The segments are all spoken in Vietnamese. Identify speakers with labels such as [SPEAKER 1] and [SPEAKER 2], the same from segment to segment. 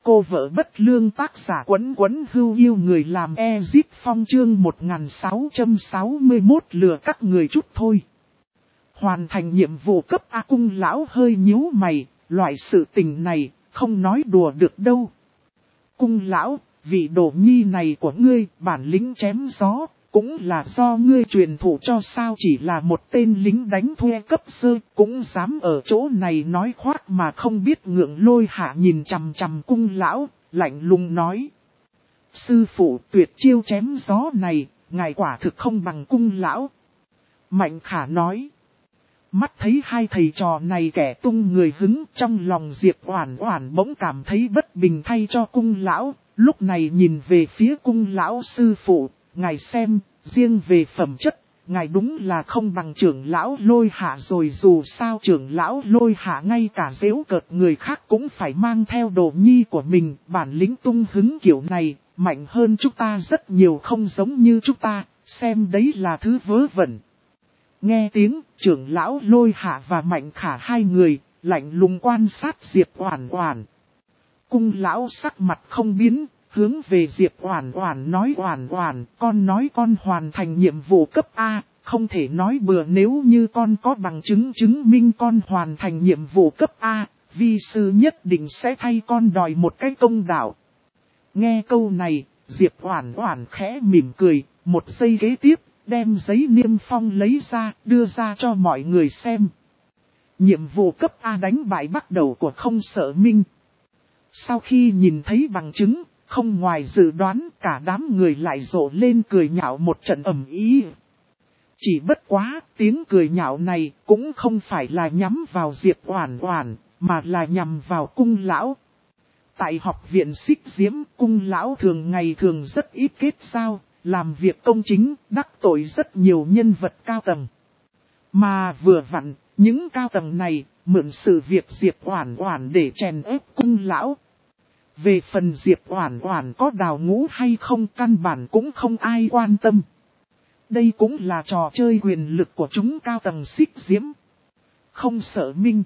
[SPEAKER 1] cô vợ bất lương, tác giả Quấn Quấn Hưu yêu người làm Ezip Phong, chương 1661 lừa các người chút thôi. Hoàn thành nhiệm vụ cấp A. Cung lão hơi nhíu mày, loại sự tình này, không nói đùa được đâu. Cung lão, vị đồ nhi này của ngươi, bản lĩnh chém gió, cũng là do ngươi truyền thụ cho sao, chỉ là một tên lính đánh thuê cấp sơ, cũng dám ở chỗ này nói khoác mà không biết ngượng. Lôi Hạ nhìn chằm chằm cung lão, lạnh lùng nói. Sư phụ, tuyệt chiêu chém gió này, ngài quả thực không bằng cung lão. Mạnh Khả nói. Mắt thấy hai thầy trò này kẻ tung người hứng, trong lòng Diệp Oản Oản bỗng cảm thấy bất bình thay cho cung lão, lúc này nhìn về phía cung lão. Sư phụ, ngài xem, riêng về phẩm chất, ngài đúng là không bằng trưởng lão Lôi Hạ rồi. Dù sao trưởng lão Lôi Hạ ngay cả giễu cợt người khác cũng phải mang theo đồ nhi của mình, bản lĩnh tung hứng kiểu này, mạnh hơn chúng ta rất nhiều, không giống như chúng ta, xem đấy là thứ vớ vẩn. Nghe tiếng, trưởng lão Lôi Hạ và Mạnh Khả hai người, lạnh lùng quan sát Diệp Oản Oản. Cung lão sắc mặt không biến, hướng về Diệp Oản Oản nói: Oản Oản, con nói con hoàn thành nhiệm vụ cấp A, không thể nói bừa, nếu như con có bằng chứng chứng minh con hoàn thành nhiệm vụ cấp A, vi sư nhất định sẽ thay con đòi một cái công đạo. Nghe câu này, Diệp Oản Oản khẽ mỉm cười, một giây kế tiếp, đem giấy niêm phong lấy ra, đưa ra cho mọi người xem. Nhiệm vụ cấp A đánh bại bắt đầu của Không Sợ Minh. Sau khi nhìn thấy bằng chứng, không ngoài dự đoán, cả đám người lại rộ lên cười nhạo một trận ầm ĩ. Chỉ bất quá, tiếng cười nhạo này cũng không phải là nhắm vào Diệp Oản Oản, mà là nhằm vào cung lão. Tại học viện Xích Diễm, cung lão thường ngày thường rất ít kết giao, làm việc công chính, đắc tội rất nhiều nhân vật cao tầng. Mà vừa vặn, những cao tầng này, mượn sự việc Diệp Oản Oản để chèn ép cung lão. Về phần Diệp Oản Oản có đào ngũ hay không, căn bản cũng không ai quan tâm. Đây cũng là trò chơi quyền lực của chúng cao tầng Xích Diễm. Không Sợ Minh.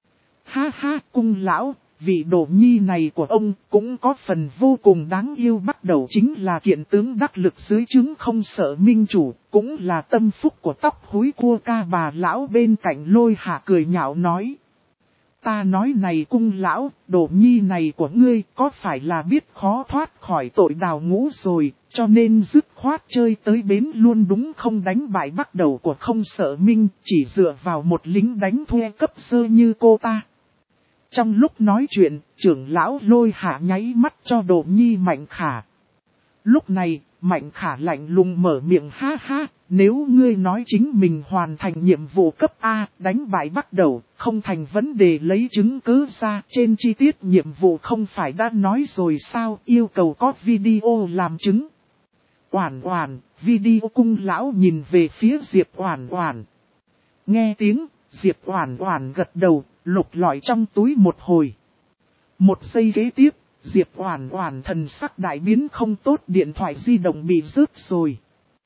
[SPEAKER 1] Ha ha, cung lão, vị đồ nhi này của ông cũng có phần vô cùng đáng yêu, bắt đầu chính là kiện tướng đắc lực dưới trướng Không Sợ Minh chủ, cũng là tâm phúc của tóc húi cua ca. Bà lão bên cạnh Lôi Hạ cười nhạo nói. Ta nói này cung lão, đồ nhi này của ngươi có phải là biết khó thoát khỏi tội đào ngũ rồi, cho nên dứt khoát chơi tới bến luôn đúng không? Đánh bại bắt đầu của Không Sợ Minh, chỉ dựa vào một lính đánh thuê cấp sơ như cô ta. Trong lúc nói chuyện, trưởng lão Lôi Hạ nháy mắt cho đồ nhi Mạnh Khả. Lúc này, Mạnh Khả lạnh lùng mở miệng: ha ha, nếu ngươi nói chính mình hoàn thành nhiệm vụ cấp A, đánh bại bắt đầu, không thành vấn đề, lấy chứng cứ ra. Trên chi tiết nhiệm vụ không phải đã nói rồi sao, yêu cầu có video làm chứng. Oản Oản, video. Cung lão nhìn về phía Diệp Oản Oản. Nghe tiếng, Diệp Oản Oản gật đầu, lục lọi trong túi một hồi. Một giây kế tiếp, Diệp Oản Oản thần sắc đại biến, không tốt, điện thoại di động bị rớt rồi.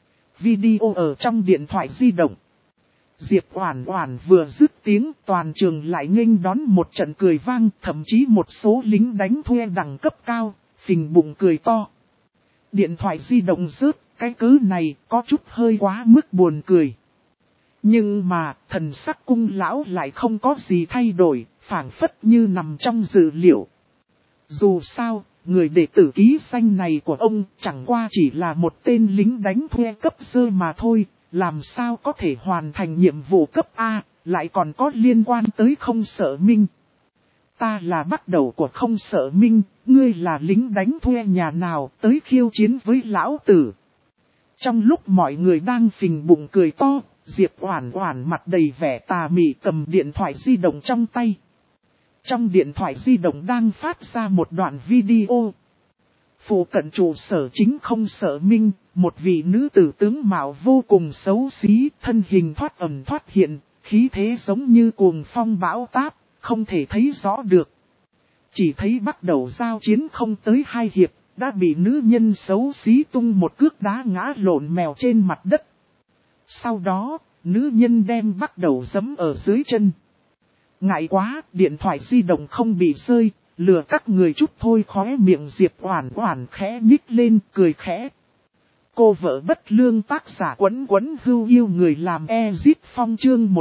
[SPEAKER 1] Video ở trong điện thoại di động. Diệp Oản Oản vừa dứt tiếng, toàn trường lại nghênh đón một trận cười vang, thậm chí một số lính đánh thuê đẳng cấp cao, phình bụng cười to. Điện thoại di động rớt, cái cớ này có chút hơi quá mức buồn cười. Nhưng mà, thần sắc cung lão lại không có gì thay đổi, phảng phất như nằm trong dự liệu. Dù sao, người đệ tử ký danh này của ông chẳng qua chỉ là một tên lính đánh thuê cấp sơ mà thôi, làm sao có thể hoàn thành nhiệm vụ cấp A, lại còn có liên quan tới Không Sợ Minh. Ta là bắt đầu của Không Sợ Minh, ngươi là lính đánh thuê nhà nào tới khiêu chiến với lão tử. Trong lúc mọi người đang phình bụng cười to, Diệp Oản Oản mặt đầy vẻ tà mị cầm điện thoại di động trong tay. Trong điện thoại di động đang phát ra một đoạn video. Phụ cận trụ sở chính Không Sợ Minh, một vị nữ tử tướng mạo vô cùng xấu xí, thân hình thoát ẩn thoát hiện, khí thế giống như cuồng phong bão táp, không thể thấy rõ được. Chỉ thấy bắt đầu giao chiến không tới 2 hiệp, đã bị nữ nhân xấu xí tung một cước đá ngã lộn mèo trên mặt đất. Sau đó, nữ nhân đem bắt đầu giẫm ở dưới chân. Ngại quá, điện thoại di động không bị rơi, lừa các người chút thôi. Khóe miệng Diệp Oản Oản khẽ nhích lên cười khẽ. Cô vợ bất lương tác giả Quấn Quấn Hưu Yêu người làm Ezit Phong chương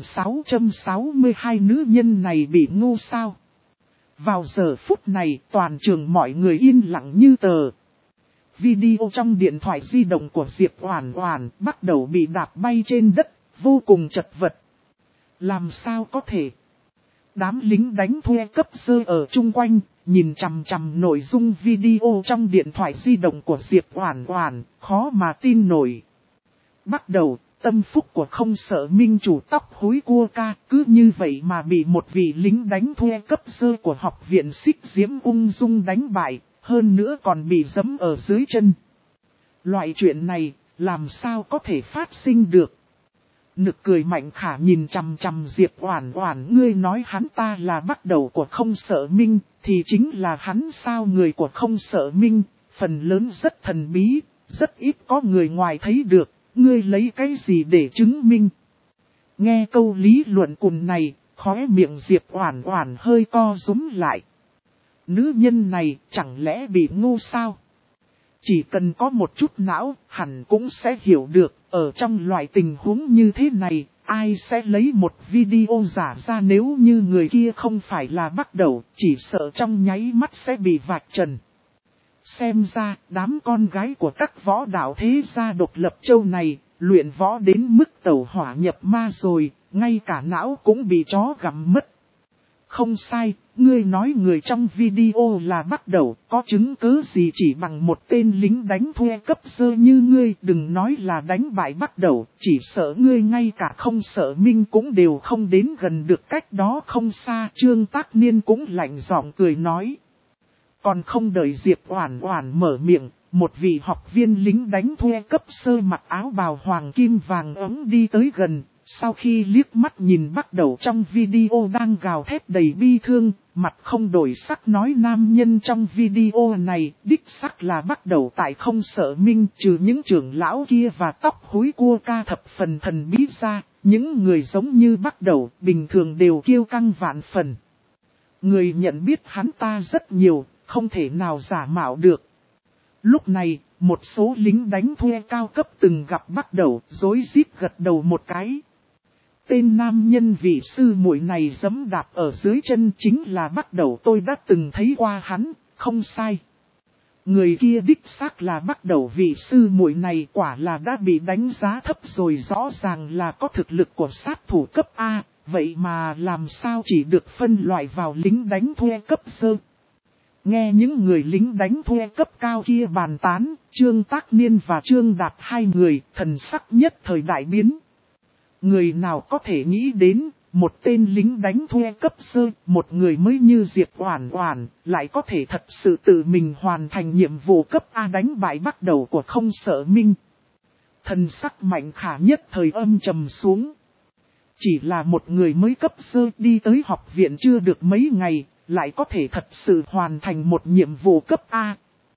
[SPEAKER 1] 1662 nữ nhân này bị ngu sao. Vào giờ phút này toàn trường mọi người yên lặng như tờ. Video trong điện thoại di động của Diệp Oản Oản bắt đầu bị đạp bay trên đất, vô cùng chật vật. Làm sao có thể? Đám lính đánh thuê cấp sơ ở chung quanh, nhìn chằm chằm nội dung video trong điện thoại di động của Diệp Oản Oản, khó mà tin nổi. Bắt đầu, tâm phúc của không sợ minh chủ tóc húi cua ca cứ như vậy mà bị một vị lính đánh thuê cấp sơ của học viện Xích Diễm ung dung đánh bại, hơn nữa còn bị giẫm ở dưới chân. Loại chuyện này, làm sao có thể phát sinh được? Nực cười Mạnh Khả nhìn chằm chằm Diệp Oản Oản, ngươi nói hắn ta là bắt đầu của không sợ minh, thì chính là hắn sao? Người của không sợ minh, phần lớn rất thần bí, rất ít có người ngoài thấy được, ngươi lấy cái gì để chứng minh? Nghe câu lý luận cùn này, khóe miệng Diệp Oản Oản hơi co rúm lại. Nữ nhân này chẳng lẽ bị ngu sao? Chỉ cần có một chút não, hẳn cũng sẽ hiểu được, ở trong loại tình huống như thế này, ai sẽ lấy một video giả ra nếu như người kia không phải là bắt đầu, chỉ sợ trong nháy mắt sẽ bị vạch trần. Xem ra, đám con gái của các võ đạo thế gia độc lập châu này, luyện võ đến mức tẩu hỏa nhập ma rồi, ngay cả não cũng bị chó gặm mất. Không sai, ngươi nói người trong video là bắt đầu, có chứng cứ gì chỉ bằng một tên lính đánh thuê cấp sơ như ngươi, đừng nói là đánh bại bắt đầu, chỉ sợ ngươi ngay cả không sợ minh cũng đều không đến gần được, cách đó không xa. Trương Tác Niên cũng lạnh giọng cười nói. Còn không đợi Diệp Oản Oản mở miệng, một vị học viên lính đánh thuê cấp sơ mặc áo bào hoàng kim vàng ấm đi tới gần. Sau khi liếc mắt nhìn bắt đầu trong video đang gào thét đầy bi thương, mặt không đổi sắc nói nam nhân trong video này đích xác là bắt đầu tại không sợ minh, trừ những trưởng lão kia và tóc húi cua ca thập phần thần bí ra, những người giống như bắt đầu bình thường đều kiêu căng vạn phần. Người nhận biết hắn ta rất nhiều, không thể nào giả mạo được. Lúc này, một số lính đánh thuê cao cấp từng gặp bắt đầu rối rít gật đầu một cái. Tên nam nhân vị sư muội này giẫm đạp ở dưới chân chính là bắt đầu, tôi đã từng thấy qua hắn, không sai. Người kia đích xác là bắt đầu, vị sư muội này quả là đã bị đánh giá thấp rồi, rõ ràng là có thực lực của sát thủ cấp A, vậy mà làm sao chỉ được phân loại vào lính đánh thuê cấp sơ. Nghe những người lính đánh thuê cấp cao kia bàn tán, Trương Tác Niên và Trương Đạt hai người thần sắc nhất thời đại biến. Người nào có thể nghĩ đến, một tên lính đánh thuê cấp sơ, một người mới như Diệp Oản Oản, lại có thể thật sự tự mình hoàn thành nhiệm vụ cấp A đánh bại bắt đầu của không sợ minh. Thần sắc Mạnh Khả nhất thời âm trầm xuống. Chỉ là một người mới cấp sơ đi tới học viện chưa được mấy ngày, lại có thể thật sự hoàn thành một nhiệm vụ cấp A.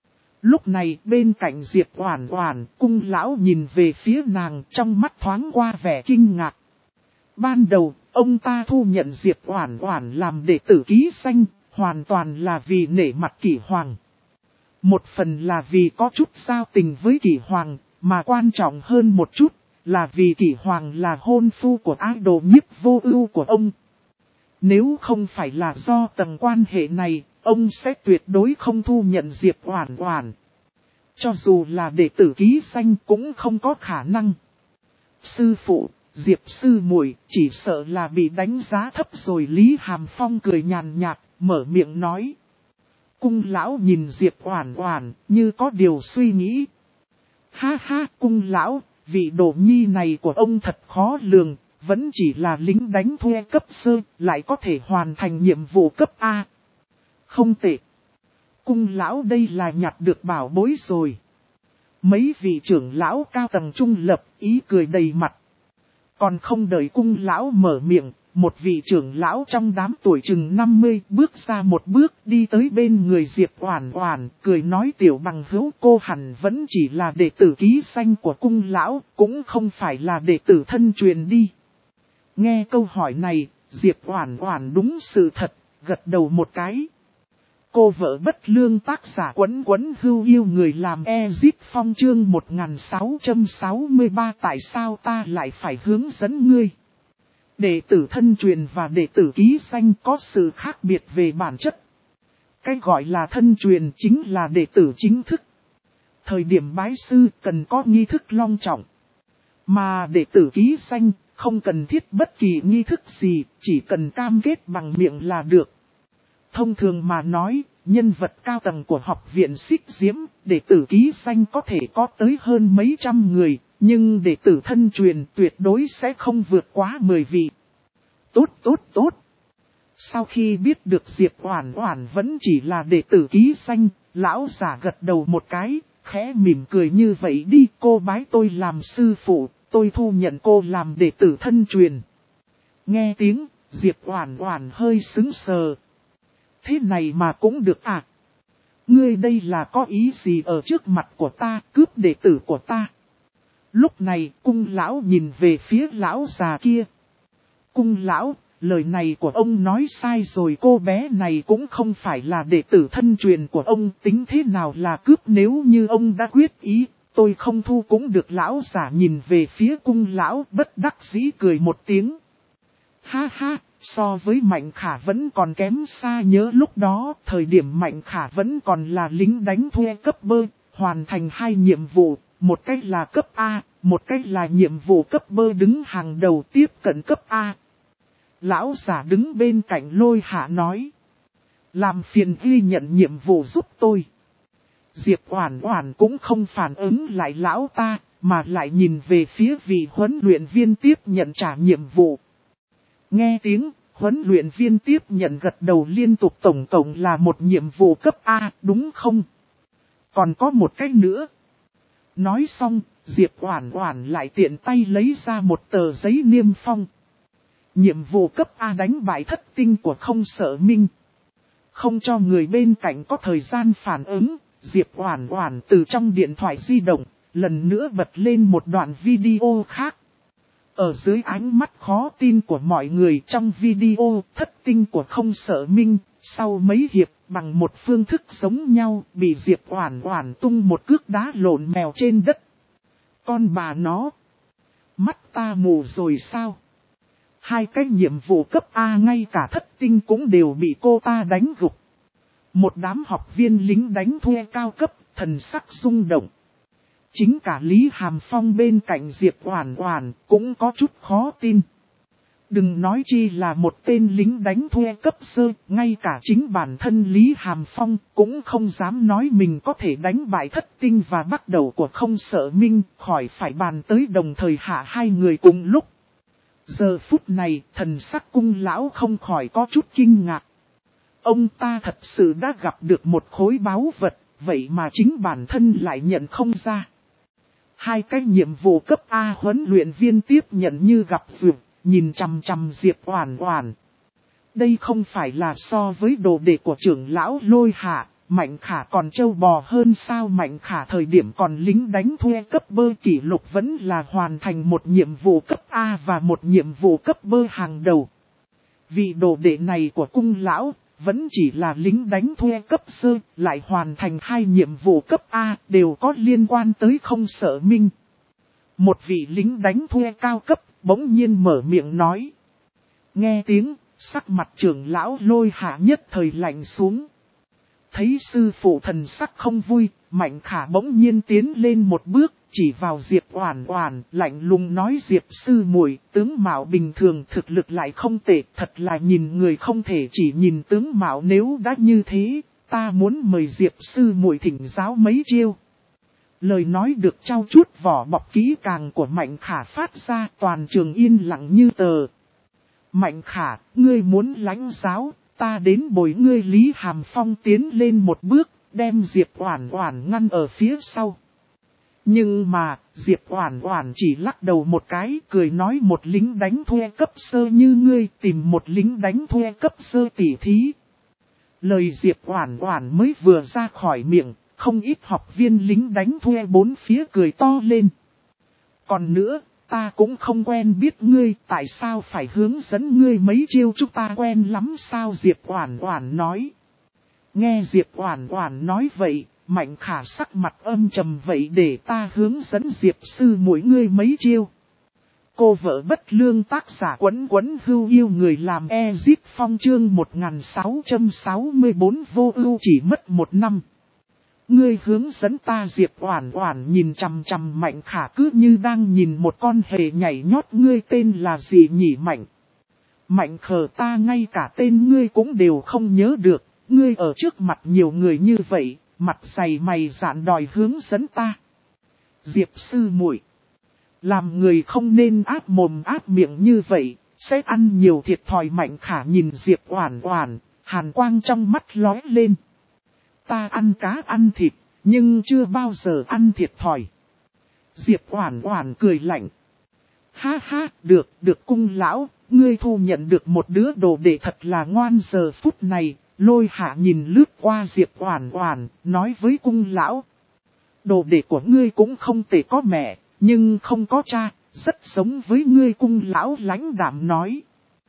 [SPEAKER 1] Lúc này bên cạnh Diệp Oản Oản, cung lão nhìn về phía nàng, trong mắt thoáng qua vẻ kinh ngạc. Ban đầu, ông ta thu nhận Diệp Oản Oản làm đệ tử ký danh, hoàn toàn là vì nể mặt Kỷ Hoàng. Một phần là vì có chút giao tình với Kỷ Hoàng, mà quan trọng hơn một chút, là vì Kỷ Hoàng là hôn phu của idol Nhiếp Vô Ưu của ông. Nếu không phải là do tầng quan hệ này, ông sẽ tuyệt đối không thu nhận Diệp Oản Oản. Cho dù là đệ tử ký danh cũng không có khả năng. Sư phụ, Diệp sư muội chỉ sợ là bị đánh giá thấp rồi. Lý Hàm Phong cười nhàn nhạt, mở miệng nói. Cung lão nhìn Diệp Oản Oản như có điều suy nghĩ. Ha ha, cung lão, vị đồ nhi này của ông thật khó lường. Vẫn chỉ là lính đánh thuê cấp sơ, lại có thể hoàn thành nhiệm vụ cấp A. Không tệ. Cung lão đây là nhặt được bảo bối rồi. Mấy vị trưởng lão cao tầng trung lập ý cười đầy mặt. Còn không đợi cung lão mở miệng, một vị trưởng lão trong đám tuổi chừng 50 bước ra một bước đi tới bên người Diệp Oản Oản, cười nói tiểu bằng hữu, cô hẳn vẫn chỉ là đệ tử ký danh của cung lão, cũng không phải là đệ tử thân truyền đi. Nghe câu hỏi này, Diệp Oản Oản đúng sự thật, gật đầu một cái. cô vợ bất lương tác giả Quấn Quấn Hưu yêu người làm Ezip Phong chương 1663 tại sao ta lại phải hướng dẫn ngươi. Đệ tử thân truyền và đệ tử ký danh có sự khác biệt về bản chất. Cái gọi là thân truyền chính là đệ tử chính thức. Thời điểm bái sư cần có nghi thức long trọng. Mà đệ tử ký danh không cần thiết bất kỳ nghi thức gì, chỉ cần cam kết bằng miệng là được. Thông thường mà nói, nhân vật cao tầng của học viện Xích Diễm, đệ tử ký danh có thể có tới hơn mấy trăm người, nhưng đệ tử thân truyền tuyệt đối sẽ không vượt quá 10 vị. Tốt. Sau khi biết được Diệp Oản Oản vẫn chỉ là đệ tử ký danh, lão giả gật đầu một cái, khẽ mỉm cười như vậy đi, cô bái tôi làm sư phụ, tôi thu nhận cô làm đệ tử thân truyền. Nghe tiếng, Diệp Oản Oản hơi sững sờ. Thế này mà cũng được à? Ngươi đây là có ý gì ở trước mặt của ta, cướp đệ tử của ta? Lúc này, cung lão nhìn về phía lão già kia. Cung lão, lời này của ông nói sai rồi, cô bé này cũng không phải là đệ tử thân truyền của ông, tính thế nào là cướp, nếu như ông đã quyết ý, tôi không thu cũng được. Lão giả nhìn về phía cung lão bất đắc dĩ cười một tiếng. Ha ha, so với Mạnh Khả vẫn còn kém xa, nhớ lúc đó, thời điểm Mạnh Khả vẫn còn là lính đánh thuê cấp bơ, hoàn thành 2 nhiệm vụ, một cách là cấp A, một cách là nhiệm vụ cấp bơ đứng hàng đầu tiếp cận cấp A. Lão giả đứng bên cạnh Lôi Hạ nói. Làm phiền ghi nhận nhiệm vụ giúp tôi. Diệp Oản Oản cũng không phản ứng lại lão ta, mà lại nhìn về phía vị huấn luyện viên tiếp nhận trả nhiệm vụ. Nghe tiếng, huấn luyện viên tiếp nhận gật đầu liên tục, tổng cộng là một nhiệm vụ cấp A, đúng không? Còn có một cách nữa. Nói xong, Diệp Oản Oản lại tiện tay lấy ra một tờ giấy niêm phong. Nhiệm vụ cấp A đánh bại thất tinh của Không Sợ Minh. Không cho người bên cạnh có thời gian phản ứng, Diệp Oản Oản từ trong điện thoại di động, lần nữa bật lên một đoạn video khác. Ở dưới ánh mắt khó tin của mọi người trong video, thất tinh của Không Sợ Minh, sau mấy hiệp bằng một phương thức giống nhau, bị Diệp Oản Oản tung một cước đá lộn mèo trên đất. Con bà nó, mắt ta mù rồi sao? 2 cái nhiệm vụ cấp A ngay cả thất tinh cũng đều bị cô ta đánh gục. Một đám học viên lính đánh thuê cao cấp, thần sắc rung động. Chính cả Lý Hàm Phong bên cạnh Diệp Oản Oản cũng có chút khó tin. Đừng nói chi là một tên lính đánh thuê cấp sơ, ngay cả chính bản thân Lý Hàm Phong cũng không dám nói mình có thể đánh bại thất tinh và bắt đầu của Không Sợ Minh, khỏi phải bàn tới đồng thời hạ 2 người cùng lúc. Giờ phút này, thần sắc cung lão không khỏi có chút kinh ngạc. Ông ta thật sự đã gặp được một khối báu vật, vậy mà chính bản thân lại nhận không ra. 2 cái nhiệm vụ cấp A huấn luyện viên tiếp nhận như gặp duyệt, nhìn chằm chằm Diệp Oản Oản. Đây không phải là so với đồ đệ của trưởng lão Lôi Hạ, Mạnh Khả còn trâu bò hơn sao? Mạnh Khả thời điểm còn lính đánh thuê cấp bơ kỷ lục vẫn là hoàn thành một nhiệm vụ cấp A và một nhiệm vụ cấp bơ hàng đầu. Vì đồ đệ này của cung lão, vẫn chỉ là lính đánh thuê cấp sơ, lại hoàn thành 2 nhiệm vụ cấp A đều có liên quan tới Không Sợ Minh. Một vị lính đánh thuê cao cấp, bỗng nhiên mở miệng nói. Nghe tiếng, sắc mặt trưởng lão Lôi Hạ nhất thời lạnh xuống. Thấy sư phụ thần sắc không vui, Mạnh Khả bỗng nhiên tiến lên một bước, chỉ vào Diệp Oản Oản, lạnh lùng nói: Diệp sư muội, tướng mạo bình thường, thực lực lại không tệ, thật là nhìn người không thể chỉ nhìn tướng mạo, nếu đã như thế, ta muốn mời Diệp sư muội thỉnh giáo mấy chiêu. Lời nói được trao chuốt vỏ bọc kỹ càng của Mạnh Khả phát ra, toàn trường yên lặng như tờ. Mạnh Khả, ngươi muốn lãnh giáo, ta đến bồi ngươi. Lý Hàm Phong tiến lên một bước, đem Diệp Oản Oản ngăn ở phía sau. Nhưng mà, Diệp Oản Oản chỉ lắc đầu một cái, cười nói: một lính đánh thuê cấp sơ như ngươi tìm một lính đánh thuê cấp sơ tỉ thí. Lời Diệp Oản Oản mới vừa ra khỏi miệng, không ít học viên lính đánh thuê bốn phía cười to lên. Còn nữa, ta cũng không quen biết ngươi, tại sao phải hướng dẫn ngươi mấy chiêu, chúng ta quen lắm sao? Diệp Oản Oản nói. Nghe Diệp Oản Oản nói vậy, Mạnh Khả sắc mặt âm trầm, vậy để ta hướng dẫn Diệp sư muội ngươi mấy chiêu. Cô vợ bất lương, tác giả Quấn Quấn Hưu yêu người làm Ezip Phong chương 1664 vô ưu chỉ mất 1 năm. Ngươi hướng dẫn ta. Diệp Oản Oản nhìn chằm chằm Mạnh Khả cứ như đang nhìn một con hề nhảy nhót. Ngươi tên là gì nhỉ? Mạnh Khờ, ta ngay cả tên ngươi cũng đều không nhớ được. Ngươi ở trước mặt nhiều người như vậy, mặt dày mày dạn đòi hướng dẫn ta. Diệp sư muội, làm người không nên áp mồm áp miệng như vậy, sẽ ăn nhiều thiệt thòi. Mạnh Khả nhìn Diệp Oản Oản, hàn quang trong mắt lóe lên. Ta ăn cá ăn thịt, nhưng chưa bao giờ ăn thiệt thòi. Diệp Oản Oản cười lạnh. Ha ha, được cung lão, ngươi thu nhận được một đứa đồ đệ thật là ngoan. Giờ phút này, Lôi Hạ nhìn lướt qua Diệp Oản Oản, nói với cung lão. Đồ đệ của ngươi cũng không tệ, có mẹ, nhưng không có cha, rất giống với ngươi. Cung lão lãnh đạm nói.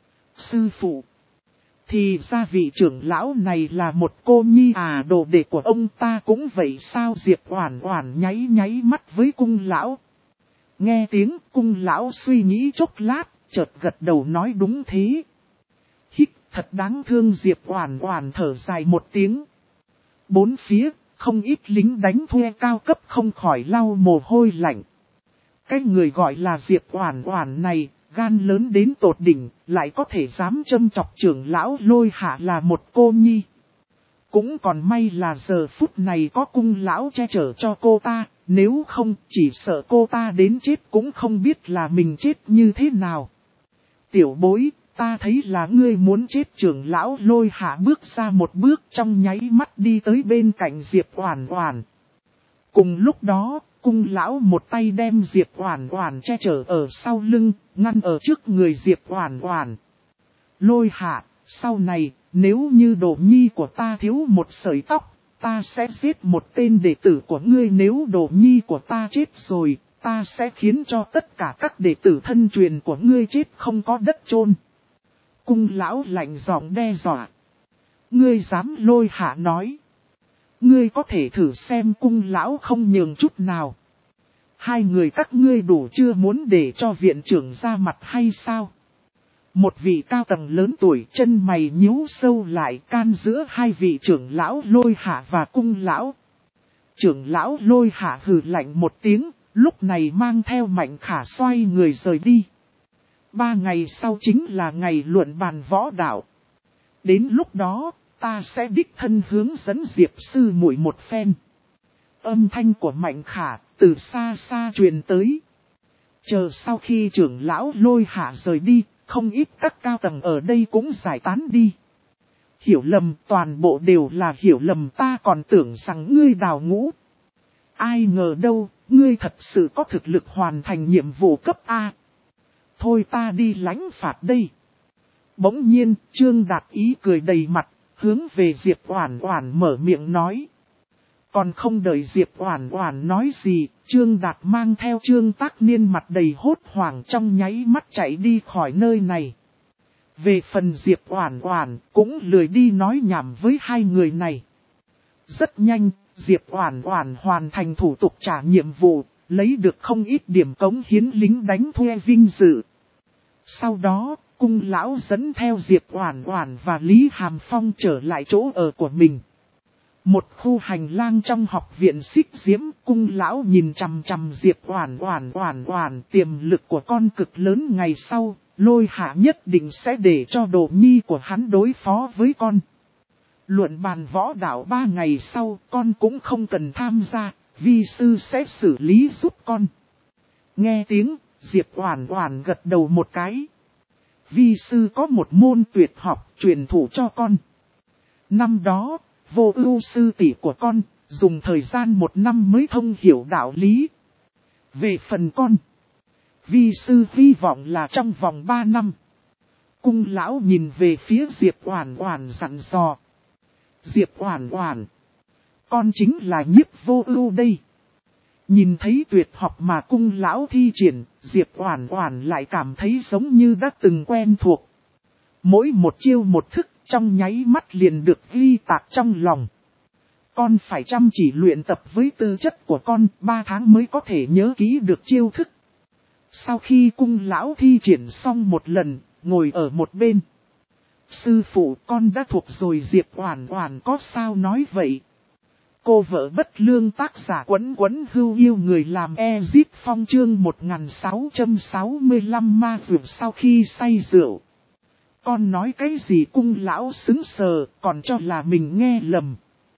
[SPEAKER 1] Sư phụ, thì ra vị trưởng lão này là một cô nhi à? Đồ đệ của ông ta cũng vậy sao? Diệp Oản Oản nháy mắt với cung lão. Nghe tiếng, cung lão suy nghĩ chốc lát, chợt gật đầu nói đúng thế. Hít, thật đáng thương. Diệp Oản Oản thở dài một tiếng. Bốn phía, không ít lính đánh thuê cao cấp không khỏi lau mồ hôi lạnh. Cái người gọi là Diệp Oản Oản này, gan lớn đến tột đỉnh, lại có thể dám châm chọc trưởng lão Lôi Hạ là một cô nhi. Cũng còn may là giờ phút này có cung lão che chở cho cô ta, nếu không chỉ sợ cô ta đến chết cũng không biết là mình chết như thế nào. Tiểu bối, ta thấy là ngươi muốn chết. Trưởng lão Lôi Hạ bước ra một bước, trong nháy mắt đi tới bên cạnh Diệp Oản Oản. Cùng lúc đó, cung lão một tay đem Diệp Oản Oản che chở ở sau lưng, ngăn ở trước người Diệp Oản Oản. Lôi Hạ, sau này, nếu như đồ nhi của ta thiếu một sợi tóc, ta sẽ giết một tên đệ tử của ngươi. Nếu đồ nhi của ta chết rồi, ta sẽ khiến cho tất cả các đệ tử thân truyền của ngươi chết không có đất chôn. Cung lão lạnh giọng đe dọa. Ngươi dám? Lôi Hạ nói. Ngươi có thể thử xem. Cung lão không nhường chút nào. Hai người các ngươi đủ chưa, muốn để cho viện trưởng ra mặt hay sao? Một vị cao tầng lớn tuổi, chân mày nhíu sâu lại, can giữa hai vị trưởng lão Lôi Hạ và cung lão. Trưởng lão Lôi Hạ hừ lạnh một tiếng, lúc này mang theo Mạnh Khả xoay người rời đi. 3 ngày sau chính là ngày luận bàn võ đạo. Đến lúc đó, ta sẽ đích thân hướng dẫn Diệp sư muội một phen. Âm thanh của Mạnh Khả từ xa xa truyền tới. Chờ sau khi trưởng lão Lôi Hạ rời đi, không ít các cao tầng ở đây cũng giải tán đi. Hiểu lầm, toàn bộ đều là hiểu lầm. Ta còn tưởng rằng ngươi đào ngũ. Ai ngờ đâu, ngươi thật sự có thực lực hoàn thành nhiệm vụ cấp A. Thôi ta đi lãnh phạt đây. Bỗng nhiên, Trương Đạt ý cười đầy mặt, hướng về Diệp Oản Oản mở miệng nói. Còn không đợi Diệp Oản Oản nói gì, Trương Đạt mang theo Trương Tác Niên mặt đầy hốt hoảng trong nháy mắt chạy đi khỏi nơi này. Về phần Diệp Oản Oản cũng lười đi nói nhảm với hai người này. Rất nhanh, Diệp Oản Oản hoàn thành thủ tục trả nhiệm vụ, lấy được không ít điểm cống hiến lính đánh thuê vinh dự. Sau đó, cung lão dẫn theo Diệp Oản Oản và Lý Hàm Phong trở lại chỗ ở của mình. Một khu hành lang trong học viện Xích Diễm. Cung lão nhìn chằm chằm Diệp Oản Oản, tiềm lực của con cực lớn. Ngày sau, Lôi Hạ nhất định sẽ để cho đồ nhi của hắn đối phó với con. Luận bàn võ đạo 3 ngày sau, con cũng không cần tham gia, vi sư sẽ xử lý giúp con. Nghe tiếng, Diệp Oản Oản gật đầu một cái. Vi sư có một môn tuyệt học truyền thụ cho con. Năm đó, Vô Ưu sư tỷ của con, dùng thời gian 1 năm mới thông hiểu đạo lý. Về phần con, vi sư hy vọng là trong vòng 3 năm. Cung lão nhìn về phía Diệp Oản Oản dặn dò. Diệp Oản Oản, con chính là Nhiếp Vô Ưu đây. Nhìn thấy tuyệt học mà cung lão thi triển, Diệp Oản Oản lại cảm thấy giống như đã từng quen thuộc. Mỗi một chiêu một thức, trong nháy mắt liền được ghi tạc trong lòng. Con phải chăm chỉ luyện tập với tư chất của con, 3 tháng mới có thể nhớ kỹ được chiêu thức. Sau khi cung lão thi triển xong một lần, ngồi ở một bên. Sư phụ, con đã thuộc rồi. Diệp Oản Oản có sao nói vậy? Cô vợ bất lương, tác giả Quấn Quấn Hưu Yêu người làm Ezip Phong, chương 1665 ma dược sau khi say rượu. Con nói cái gì? Cung lão sững sờ, còn cho là mình nghe lầm.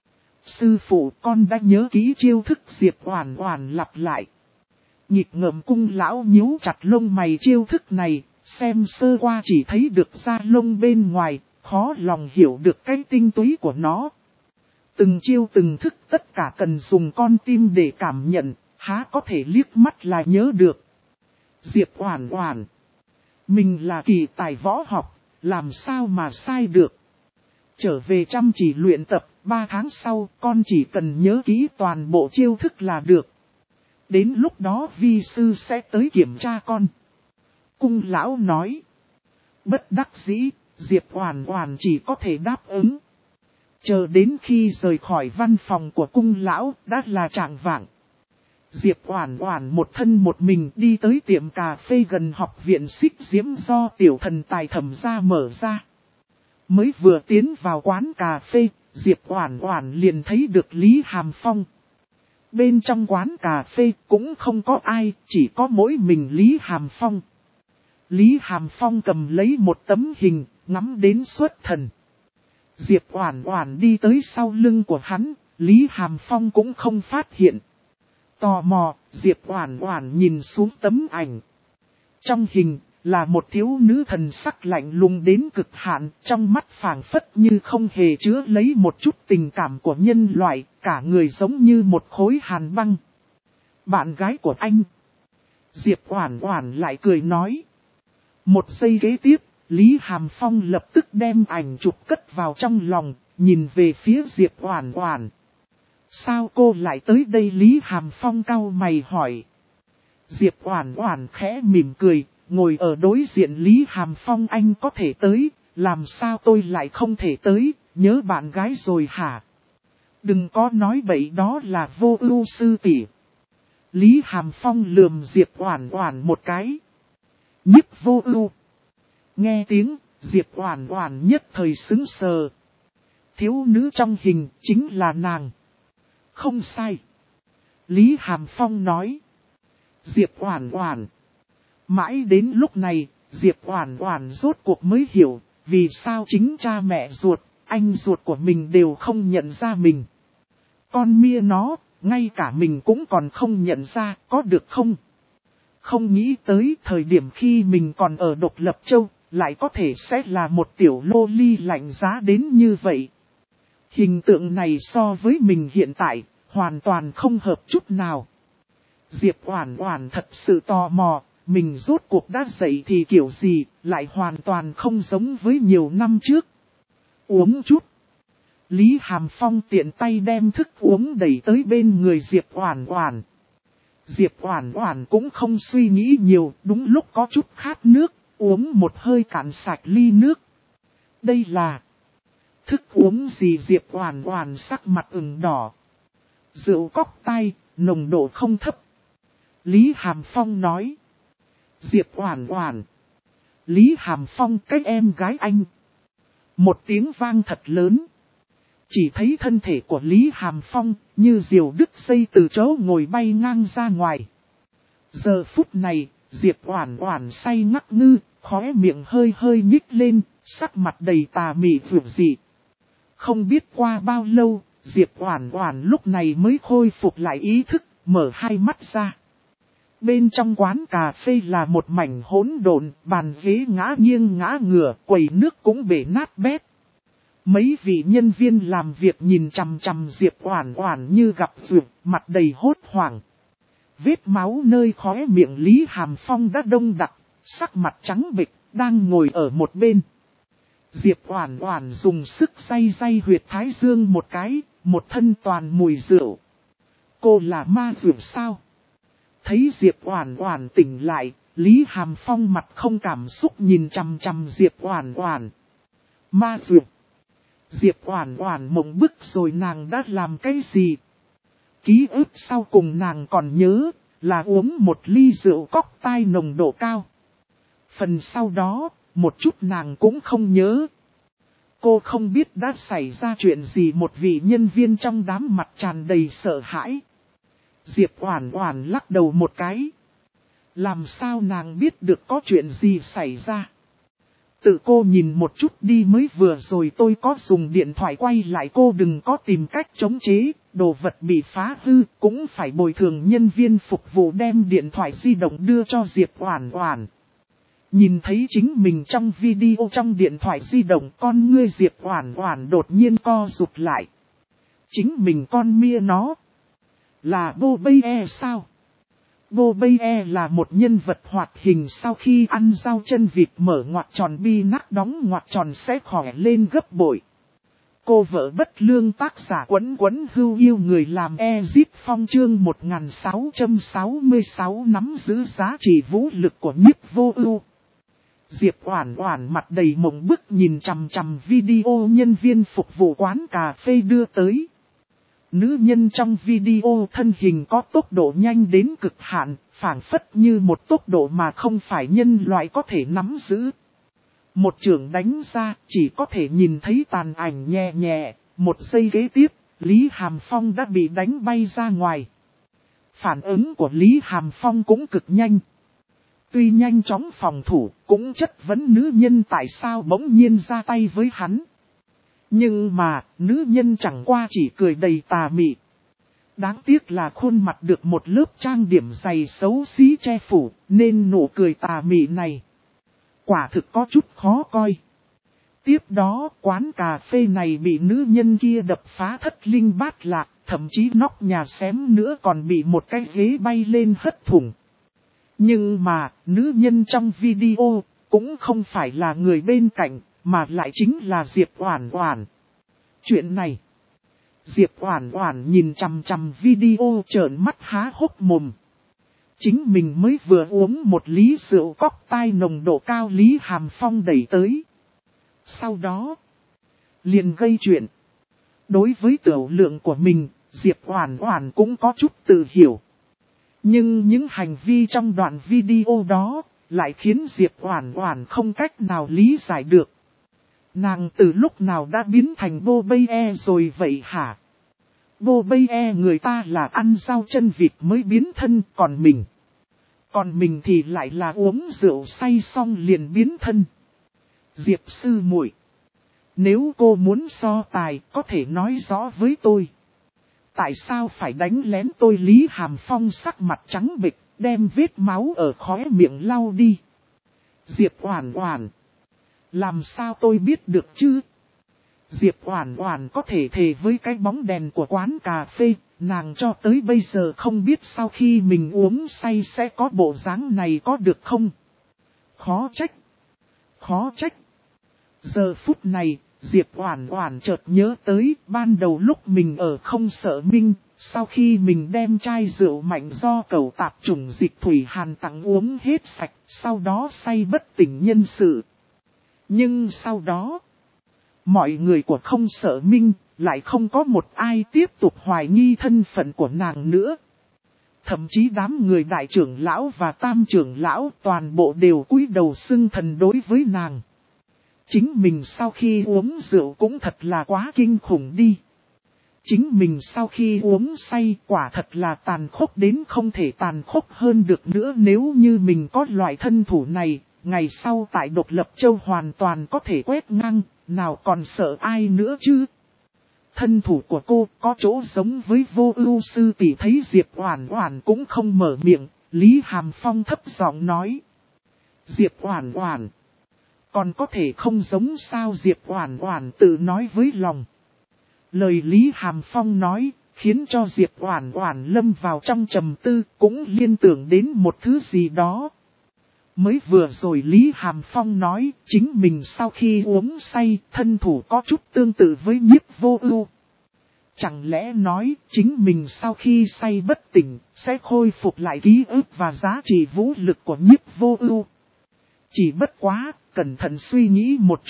[SPEAKER 1] Sư phụ, con đã nhớ kỹ chiêu thức. Diệp Oản Oản lặp lại. Nhịp ngợm cung lão nhíu chặt lông mày. Chiêu thức này, xem sơ qua chỉ thấy được da lông bên ngoài, khó lòng hiểu được cái tinh túy của nó. Từng chiêu từng thức tất cả cần dùng con tim để cảm nhận, há có thể liếc mắt là nhớ được. Diệp Oản Oản, mình là kỳ tài võ học, làm sao mà sai được. Trở về chăm chỉ luyện tập, 3 tháng sau con chỉ cần nhớ kỹ toàn bộ chiêu thức là được. Đến lúc đó vi sư sẽ tới kiểm tra con. Cung lão nói. Bất đắc dĩ, Diệp Oản Oản chỉ có thể đáp ứng. Chờ đến khi rời khỏi văn phòng của cung lão, đã là chạng vạng. Diệp Oản Oản một thân một mình đi tới tiệm cà phê gần học viện Xích Diễm do tiểu thần tài Thẩm gia mở ra. Mới vừa tiến vào quán cà phê, Diệp Oản Oản liền thấy được Lý Hàm Phong. Bên trong quán cà phê cũng không có ai, chỉ có mỗi mình Lý Hàm Phong. Lý Hàm Phong cầm lấy một tấm hình, ngắm đến xuất thần. Diệp Oản Oản đi tới sau lưng của hắn, Lý Hàm Phong cũng không phát hiện. Tò mò, Diệp Oản Oản nhìn xuống tấm ảnh. Trong hình, là một thiếu nữ thần sắc lạnh lùng đến cực hạn, trong mắt phảng phất như không hề chứa lấy một chút tình cảm của nhân loại, cả người giống như một khối hàn băng. Bạn gái của anh. Diệp Oản Oản lại cười nói. Một giây kế tiếp, Lý Hàm Phong lập tức đem ảnh chụp cất vào trong lòng, nhìn về phía Diệp Oản Oản. Sao cô lại tới đây? Lý Hàm Phong cau mày hỏi. Diệp Oản Oản khẽ mỉm cười, ngồi ở đối diện Lý Hàm Phong. Anh có thể tới, làm sao tôi lại không thể tới, nhớ bạn gái rồi hả? Đừng có nói bậy, đó là Vô Ưu sư tỷ. Lý Hàm Phong lườm Diệp Oản Oản một cái. Nhiếp Vô Ưu. Nghe tiếng, Diệp Oản Oản nhất thời sững sờ. Thiếu nữ trong hình chính là nàng. Không sai. Lý Hàm Phong nói. Diệp Oản Oản. Mãi đến lúc này, Diệp Oản Oản rốt cuộc mới hiểu, vì sao chính cha mẹ ruột, anh ruột của mình đều không nhận ra mình. Con mia nó, ngay cả mình cũng còn không nhận ra, có được không? Không nghĩ tới thời điểm khi mình còn ở Độc Lập Châu, lại có thể sẽ là một tiểu lô ly lạnh giá đến như vậy. Hình tượng này so với mình hiện tại, hoàn toàn không hợp chút nào. Diệp Oản Oản thật sự tò mò, mình rốt cuộc đã dậy thì kiểu gì, lại hoàn toàn không giống với nhiều năm trước. Uống chút. Lý Hàm Phong tiện tay đem thức uống đẩy tới bên người Diệp Oản Oản. Diệp Oản Oản cũng không suy nghĩ nhiều, đúng lúc có chút khát nước, uống một hơi cạn sạch ly nước. Đây là thức uống gì? Diệp Oản Oản sắc mặt ửng đỏ. Rượu cóc tay, nồng độ không thấp. Lý Hàm Phong nói. Diệp Oản Oản. Lý Hàm Phong, cái em gái anh. Một tiếng vang thật lớn. Chỉ thấy thân thể của Lý Hàm Phong như diều đứt dây từ chỗ ngồi bay ngang ra ngoài. Giờ phút này, Diệp Oản Oản say ngắc ngư, khóe miệng hơi hơi nhích lên, sắc mặt đầy tà mị vượt dị. Không biết qua bao lâu, Diệp Oản Oản lúc này mới khôi phục lại ý thức, mở hai mắt ra. Bên trong quán cà phê là một mảnh hỗn độn, bàn ghế ngã nghiêng ngã ngửa, quầy nước cũng bể nát bét. Mấy vị nhân viên làm việc nhìn chằm chằm Diệp Oản Oản như gặp duyệt, mặt đầy hốt hoảng. Vết máu nơi khóe miệng Lý Hàm Phong đã đông đặc, sắc mặt trắng bệch, đang ngồi ở một bên. Diệp Oản Oản dùng sức day huyệt thái dương một cái, một thân toàn mùi rượu. Cô là ma dược sao? Thấy Diệp Oản Oản tỉnh lại, Lý Hàm Phong mặt không cảm xúc nhìn chằm chằm Diệp Oản Oản. Ma dược. Diệp Oản Oản mộng bức rồi nàng đã làm cái gì? Ký ức sau cùng nàng còn nhớ là uống một ly rượu cóc tai nồng độ cao. Phần sau đó, một chút nàng cũng không nhớ. Cô không biết đã xảy ra chuyện gì, một vị nhân viên trong đám mặt tràn đầy sợ hãi. Diệp Oản Oản lắc đầu một cái. Làm sao nàng biết được có chuyện gì xảy ra? Tự cô nhìn một chút đi, mới vừa rồi tôi có dùng điện thoại quay lại, cô đừng có tìm cách chống chế, đồ vật bị phá hư cũng phải bồi thường. Nhân viên phục vụ đem điện thoại di động đưa cho Diệp Oản Oản. Nhìn thấy chính mình trong video trong điện thoại di động, con ngươi Diệp Oản Oản đột nhiên co rụt lại. Chính mình con mia nó là Bô Bây E sao? Bô Bây E là một nhân vật hoạt hình, sau khi ăn rau chân vịt mở ngoặc tròn bi nắc đóng ngoặc tròn sẽ khỏe lên gấp bội. Cô vợ bất lương tác giả Quấn Quấn Hưu yêu người làm Ezip Phong chương 1666 nắm giữ giá trị vũ lực của Nhiếp Vô Ưu. Diệp Oản Oản mặt đầy mộng bức nhìn chằm chằm video nhân viên phục vụ quán cà phê đưa tới. Nữ nhân trong video thân hình có tốc độ nhanh đến cực hạn, phảng phất như một tốc độ mà không phải nhân loại có thể nắm giữ. Một chưởng đánh ra, chỉ có thể nhìn thấy tàn ảnh nhẹ nhẹ, một giây kế tiếp, Lý Hàm Phong đã bị đánh bay ra ngoài. Phản ứng của Lý Hàm Phong cũng cực nhanh. Tuy nhanh chóng phòng thủ, cũng chất vấn nữ nhân tại sao bỗng nhiên ra tay với hắn. Nhưng mà, nữ nhân chẳng qua chỉ cười đầy tà mị. Đáng tiếc là khuôn mặt được một lớp trang điểm dày xấu xí che phủ, nên nụ cười tà mị này quả thực có chút khó coi. Tiếp đó, quán cà phê này bị nữ nhân kia đập phá thất linh bát lạc, thậm chí nóc nhà xém nữa còn bị một cái ghế bay lên hất thủng. Nhưng mà, nữ nhân trong video cũng không phải là người bên cạnh, mà lại chính là Diệp Oản Oản. Chuyện này, Diệp Oản Oản nhìn chằm chằm video trợn mắt há hốc mồm. Chính mình mới vừa uống một ly rượu cóc tai nồng độ cao Lý Hàm Phong đẩy tới. Sau đó, liền gây chuyện. Đối với tiểu lượng của mình, Diệp Oản Oản cũng có chút tự hiểu. Nhưng những hành vi trong đoạn video đó lại khiến Diệp Oản Oản không cách nào lý giải được. Nàng từ lúc nào đã biến thành Bô Bây E rồi vậy hả? Bô Bây E người ta là ăn rau chân vịt mới biến thân, còn mình thì lại là uống rượu say xong liền biến thân. Diệp sư muội, nếu cô muốn so tài có thể nói rõ với tôi. Tại sao phải đánh lén tôi? Lý Hàm Phong sắc mặt trắng bệch, đem vết máu ở khóe miệng lau đi. Diệp Oản Oản, làm sao tôi biết được chứ? Diệp Oản Oản có thể thề với cái bóng đèn của quán cà phê, nàng cho tới bây giờ không biết sau khi mình uống say sẽ có bộ dáng này có được không? Khó trách. Giờ phút này, Diệp Oản Oản chợt nhớ tới ban đầu lúc mình ở Không Sợ Minh, sau khi mình đem chai rượu mạnh do cẩu tạp chủng dịch thủy hàn tặng uống hết sạch, sau đó say bất tỉnh nhân sự. Nhưng sau đó, mọi người của Không Sợ Minh lại không có một ai tiếp tục hoài nghi thân phận của nàng nữa. Thậm chí đám người đại trưởng lão và tam trưởng lão toàn bộ đều cúi đầu xưng thần đối với nàng. Chính mình sau khi uống rượu cũng thật là quá kinh khủng đi. Chính mình sau khi uống say quả thật là tàn khốc đến không thể tàn khốc hơn được nữa. Nếu như mình có loại thân thủ này, ngày sau tại Độc Lập Châu hoàn toàn có thể quét ngang, nào còn sợ ai nữa chứ. Thân thủ của cô có chỗ giống với Vô Ưu sư tỷ. Thấy Diệp Oản Oản cũng không mở miệng, Lý Hàm Phong thấp giọng nói. Diệp Oản Oản, còn có thể không giống sao? Diệp Oản Oản tự nói với lòng. Lời Lý Hàm Phong nói, khiến cho Diệp Oản Oản lâm vào trong trầm tư, cũng liên tưởng đến một thứ gì đó. Mới vừa rồi Lý Hàm Phong nói, chính mình sau khi uống say, thân thủ có chút tương tự với Nhiếp Vô Ưu. Chẳng lẽ nói, chính mình sau khi say bất tỉnh, sẽ khôi phục lại ký ức và giá trị vũ lực của Nhiếp Vô Ưu? Chỉ bất quá, cẩn thận suy nghĩ một chút,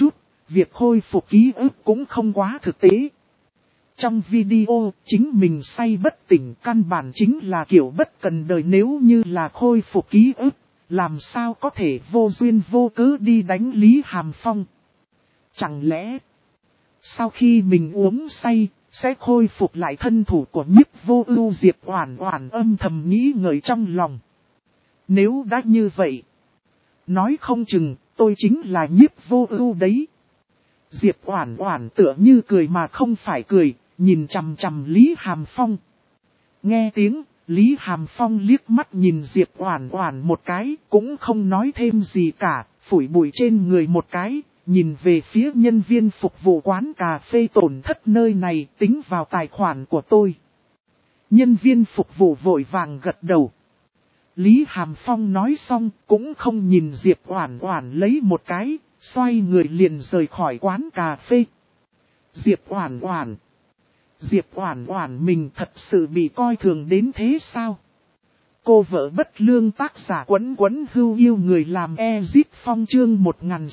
[SPEAKER 1] việc khôi phục ký ức cũng không quá thực tế. Trong video, chính mình say bất tỉnh căn bản chính là kiểu bất cần đời, nếu như là khôi phục ký ức, làm sao có thể vô duyên vô cớ đi đánh Lý Hàm Phong. Chẳng lẽ, sau khi mình uống say, sẽ khôi phục lại thân thủ của Nhiếp Vô Ưu? Diệp Oản Oản âm thầm nghĩ ngợi trong lòng. Nếu đã như vậy, nói không chừng tôi chính là Nhiếp Vô Ưu đấy. Diệp Oản Oản tựa như cười mà không phải cười, nhìn chằm chằm Lý Hàm Phong. Nghe tiếng, Lý Hàm Phong liếc mắt nhìn Diệp Oản Oản một cái, cũng không nói thêm gì cả, phủi bụi trên người một cái, nhìn về phía nhân viên phục vụ quán cà phê tổn thất nơi này, tính vào tài khoản của tôi. Nhân viên phục vụ vội vàng gật đầu. Lý Hàm Phong nói xong, cũng không nhìn Diệp Oản Oản lấy một cái, xoay người liền rời khỏi quán cà phê. Diệp Oản Oản, Diệp Oản Oản mình thật sự bị coi thường đến thế sao? Cô vợ bất lương, tác giả Quấn Quấn Hưu Yêu người làm Ezit Phong, chương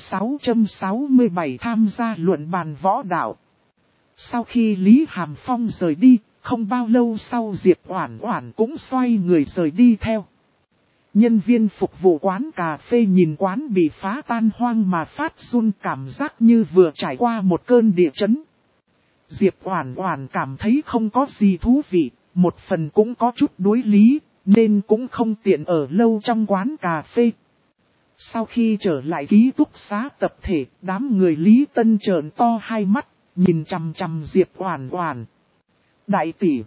[SPEAKER 1] 1667 tham gia luận bàn võ đạo. Sau khi Lý Hàm Phong rời đi, không bao lâu sau Diệp Oản Oản cũng xoay người rời đi theo. Nhân viên phục vụ quán cà phê nhìn quán bị phá tan hoang mà phát run, cảm giác như vừa trải qua một cơn địa chấn. Diệp Oản Oản cảm thấy không có gì thú vị, một phần cũng có chút đối lý, nên cũng không tiện ở lâu trong quán cà phê. Sau khi trở lại ký túc xá tập thể, đám người Lý Tân trợn to hai mắt, nhìn chằm chằm Diệp Oản Oản. Đại tỷ,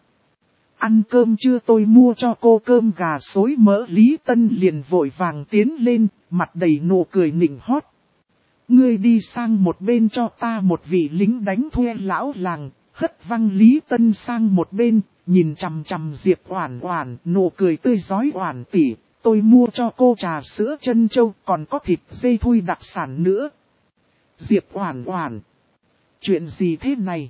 [SPEAKER 1] ăn cơm chưa, tôi mua cho cô cơm gà xối mỡ. Lý Tân liền vội vàng tiến lên, mặt đầy nụ cười nịnh hót. Ngươi đi sang một bên cho ta, một vị lính đánh thuê lão làng, hất văng Lý Tân sang một bên, nhìn chằm chằm Diệp Oản Oản, nụ cười tươi rói. Oản tỷ, tôi mua cho cô trà sữa trân châu, còn có thịt dê thui đặc sản nữa. Diệp Oản Oản, chuyện gì thế này?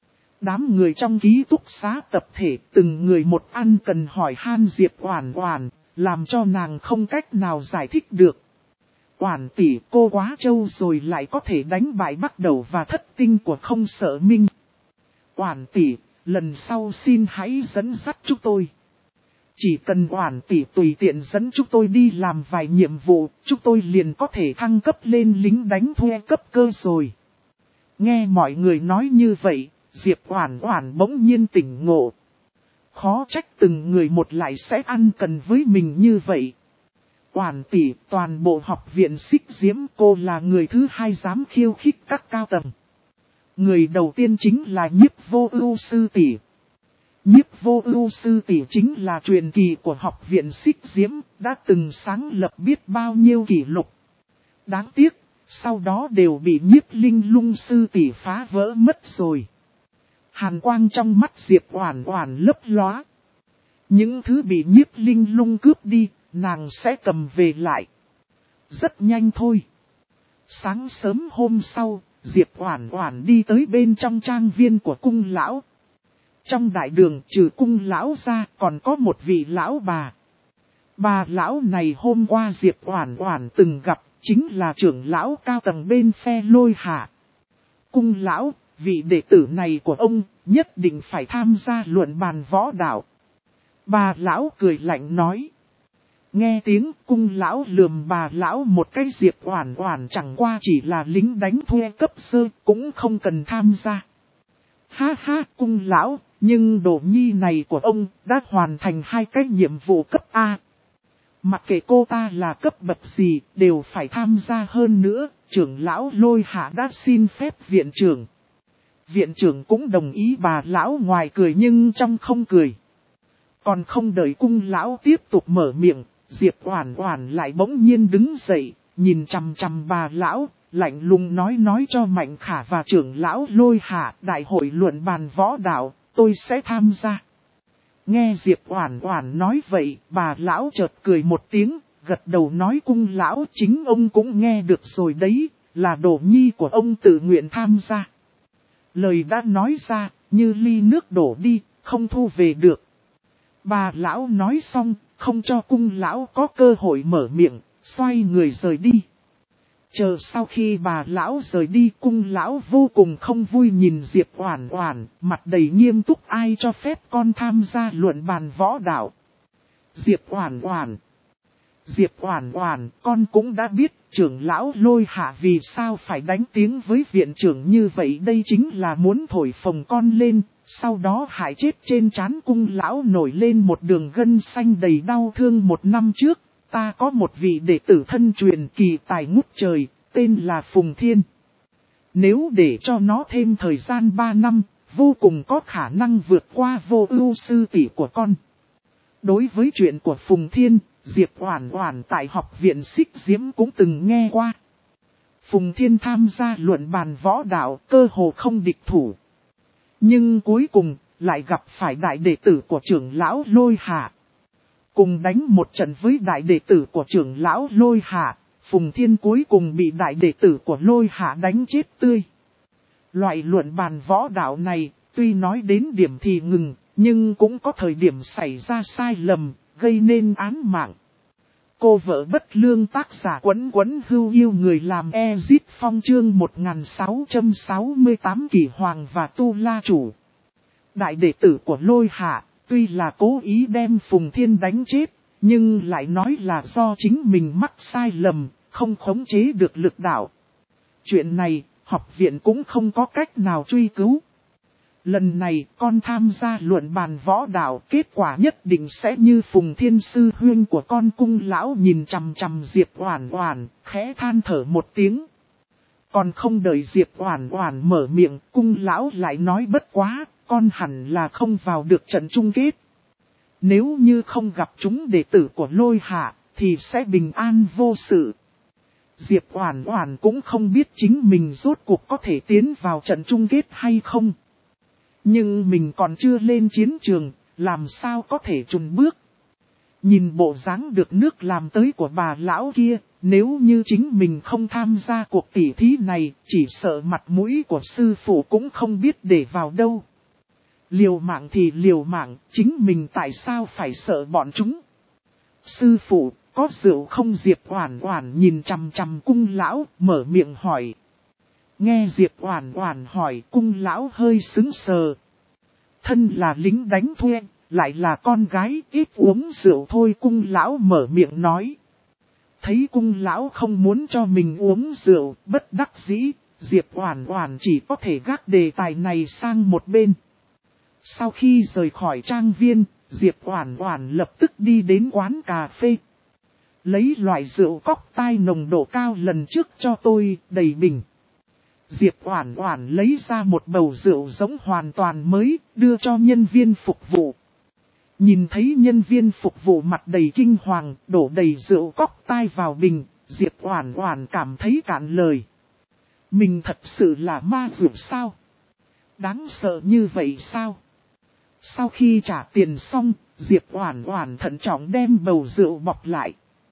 [SPEAKER 1] Đám người trong ký túc xá tập thể từng người một ăn cần hỏi han Diệp Oản Oản, làm cho nàng không cách nào giải thích được. Oản tỷ, cô quá trâu rồi, lại có thể đánh bại Bắc Đầu và Thất Tinh của Không Sợ Minh. Oản tỷ, lần sau xin hãy dẫn dắt chúng tôi. Chỉ cần Oản tỷ tùy tiện dẫn chúng tôi đi làm vài nhiệm vụ, chúng tôi liền có thể thăng cấp lên lính đánh thuê cấp cơ rồi. Nghe mọi người nói như vậy, Diệp Oản Oản bỗng nhiên tỉnh ngộ. Khó trách từng người một lại sẽ ăn cần với mình như vậy. Oản tỷ, toàn bộ học viện Xích Diễm cô là người thứ hai dám khiêu khích các cao tầng. Người đầu tiên chính là Nhiếp Vô Ưu sư tỷ. Nhiếp Vô Ưu sư tỷ chính là truyền kỳ của học viện Xích Diễm, đã từng sáng lập biết bao nhiêu kỷ lục. Đáng tiếc, sau đó đều bị Nhiếp Linh Lung sư tỷ phá vỡ mất rồi. Hàn quang trong mắt Diệp Oản Oản lấp lóa. Những thứ bị Nhiếp Linh Lung cướp đi, nàng sẽ cầm về lại. Rất nhanh thôi. Sáng sớm hôm sau, Diệp Oản Oản đi tới bên trong trang viên của cung lão. Trong đại đường trừ cung lão ra còn có một vị lão bà. Bà lão này hôm qua Diệp Oản Oản từng gặp, chính là trưởng lão cao tầng bên phe Lôi Hạ. Cung lão, vị đệ tử này của ông, nhất định phải tham gia luận bàn võ đạo. Bà lão cười lạnh nói. Nghe tiếng cung lão lườm bà lão một cái. Diệp Oản Oản chẳng qua chỉ là lính đánh thuê cấp sơ, cũng không cần tham gia. Ha ha, cung lão, nhưng đồ nhi này của ông đã hoàn thành 2 cái nhiệm vụ cấp A. Mặc kệ cô ta là cấp bậc gì, đều phải tham gia. Hơn nữa, trưởng lão Lôi Hạ đã xin phép viện trưởng. Viện trưởng cũng đồng ý. Bà lão ngoài cười nhưng trong không cười. Còn không đợi cung lão tiếp tục mở miệng, Diệp Oản Oản lại bỗng nhiên đứng dậy, nhìn chằm chằm bà lão, lạnh lùng nói cho Mạnh Khả và trưởng lão Lôi Hạ, đại hội luận bàn võ đạo, tôi sẽ tham gia. Nghe Diệp Oản Oản nói vậy, bà lão chợt cười một tiếng, gật đầu nói cung lão, chính ông cũng nghe được rồi đấy, là đồ nhi của ông tự nguyện tham gia. Lời đã nói ra, như ly nước đổ đi, không thu về được. Bà lão nói xong, không cho cung lão có cơ hội mở miệng, xoay người rời đi. Chờ sau khi bà lão rời đi, cung lão vô cùng không vui nhìn Diệp Oản Oản, mặt đầy nghiêm túc, ai cho phép con tham gia luận bàn võ đạo. Diệp Oản Oản, con cũng đã biết trưởng lão Lôi Hạ vì sao phải đánh tiếng với viện trưởng như vậy, đây chính là muốn thổi phồng con lên, sau đó hại chết trên trán cung lão nổi lên một đường gân xanh đầy đau thương. 1 năm trước, ta có một vị đệ tử thân truyền kỳ tài ngút trời, tên là Phùng Thiên. Nếu để cho nó thêm thời gian 3 năm, vô cùng có khả năng vượt qua Vô Ưu sư tỷ của con. Đối với chuyện của Phùng Thiên, Diệp Oản Oản tại học viện Xích Diễm cũng từng nghe qua. Phùng Thiên tham gia luận bàn võ đạo, cơ hồ không địch thủ. Nhưng cuối cùng, lại gặp phải đại đệ tử của trưởng lão Lôi Hạ. Cùng đánh một trận với đại đệ tử của trưởng lão Lôi Hạ, Phùng Thiên cuối cùng bị đại đệ tử của Lôi Hạ đánh chết tươi. Loại luận bàn võ đạo này, tuy nói đến điểm thì ngừng, nhưng cũng có thời điểm xảy ra sai lầm, gây nên án mạng. Cô vợ bất lương, tác giả Quấn Quấn Hưu Yêu người làm Ezit Phong, chương 1668 Kỷ Hoàng và Tu La Chủ. Đại đệ tử của Lôi Hạ, tuy là cố ý đem Phùng Thiên đánh chết, nhưng lại nói là do chính mình mắc sai lầm, không khống chế được lực đạo. Chuyện này, học viện cũng không có cách nào truy cứu. Lần này con tham gia luận bàn võ đạo, kết quả nhất định sẽ như Phùng Thiên sư huynh của con. Cung lão nhìn chằm chằm Diệp Oản Oản, khẽ than thở một tiếng. Còn không đợi Diệp Oản Oản mở miệng, cung lão lại nói bất quá, con hẳn là không vào được trận chung kết. Nếu như không gặp chúng đệ tử của Lôi Hạ, thì sẽ bình an vô sự. Diệp Oản Oản cũng không biết chính mình rốt cuộc có thể tiến vào trận chung kết hay không. Nhưng mình còn chưa lên chiến trường, làm sao có thể chùn bước. Nhìn bộ dáng được nước làm tới của bà lão kia, nếu như chính mình không tham gia cuộc tỉ thí này, chỉ sợ mặt mũi của sư phụ cũng không biết để vào đâu. Liều mạng thì liều mạng, chính mình tại sao phải sợ bọn chúng? Sư phụ, có rượu không? Diệp Oản Oản nhìn chằm chằm cung lão, mở miệng hỏi. Nghe Diệp Oản Oản hỏi, cung lão hơi sững sờ. Thân là lính đánh thuê, lại là con gái, ít uống rượu thôi. Cung lão mở miệng nói. Thấy cung lão không muốn cho mình uống rượu, bất đắc dĩ, Diệp Oản Oản chỉ có thể gác đề tài này sang một bên. Sau khi rời khỏi trang viên, Diệp Oản Oản lập tức đi đến quán cà phê. Lấy loại rượu cóc tai nồng độ cao lần trước cho tôi, đầy bình. Diệp Oản Oản lấy ra một bầu rượu giống hoàn toàn mới, đưa cho nhân viên phục vụ. Nhìn thấy nhân viên phục vụ mặt đầy kinh hoàng, đổ đầy rượu cóc tai vào bình, Diệp Oản Oản cảm thấy cạn lời. Mình thật sự là ma rượu sao? Đáng sợ như vậy sao? Sau khi trả tiền xong, Diệp Oản Oản thận trọng đem bầu rượu bọc lại.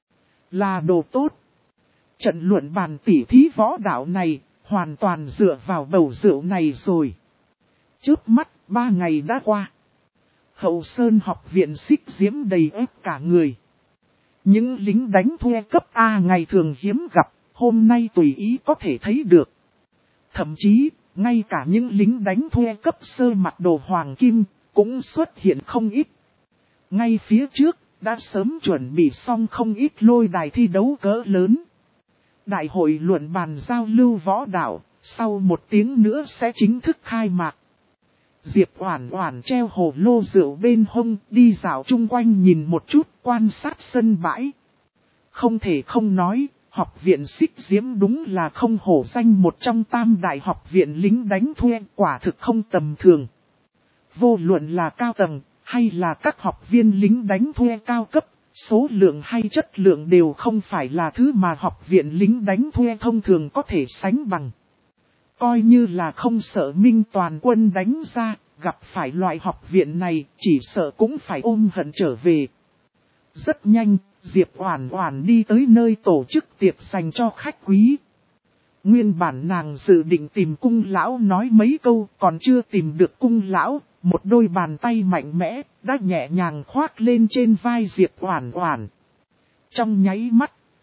[SPEAKER 1] Là đồ tốt. Trận luận bàn tỉ thí võ đạo này, hoàn toàn dựa vào bầu rượu này rồi. Chớp mắt, 3 ngày đã qua. Hậu Sơn học viện Xích Diễm đầy ếp cả người. Những lính đánh thuê cấp A ngày thường hiếm gặp, hôm nay tùy ý có thể thấy được. Thậm chí, ngay cả những lính đánh thuê cấp sơ mặc đồ hoàng kim, cũng xuất hiện không ít. Ngay phía trước, đã sớm chuẩn bị xong không ít lôi đài thi đấu cỡ lớn. Đại hội luận bàn giao lưu võ đạo, sau 1 tiếng nữa sẽ chính thức khai mạc. Diệp Oản Oản treo hồ lô rượu bên hông, đi dạo chung quanh nhìn một chút, quan sát sân bãi. Không thể không nói, học viện Xích Diễm đúng là không hổ danh một trong 3 đại học viện lính đánh thuê, quả thực không tầm thường. Vô luận là cao tầng, hay là các học viên lính đánh thuê cao cấp, số lượng hay chất lượng đều không phải là thứ mà học viện lính đánh thuê thông thường có thể sánh bằng. Coi như là không sợ Minh toàn quân đánh ra, gặp phải loại học viện này, chỉ sợ cũng phải ôm hận trở về. Rất nhanh, Diệp Oản Oản đi tới nơi tổ chức tiệc dành cho khách quý. Nguyên bản nàng dự định tìm cung lão nói mấy câu, còn chưa tìm được cung lão, một đôi bàn tay mạnh mẽ, đã nhẹ nhàng khoác lên trên vai Diệp Oản Oản. Trong nháy mắt,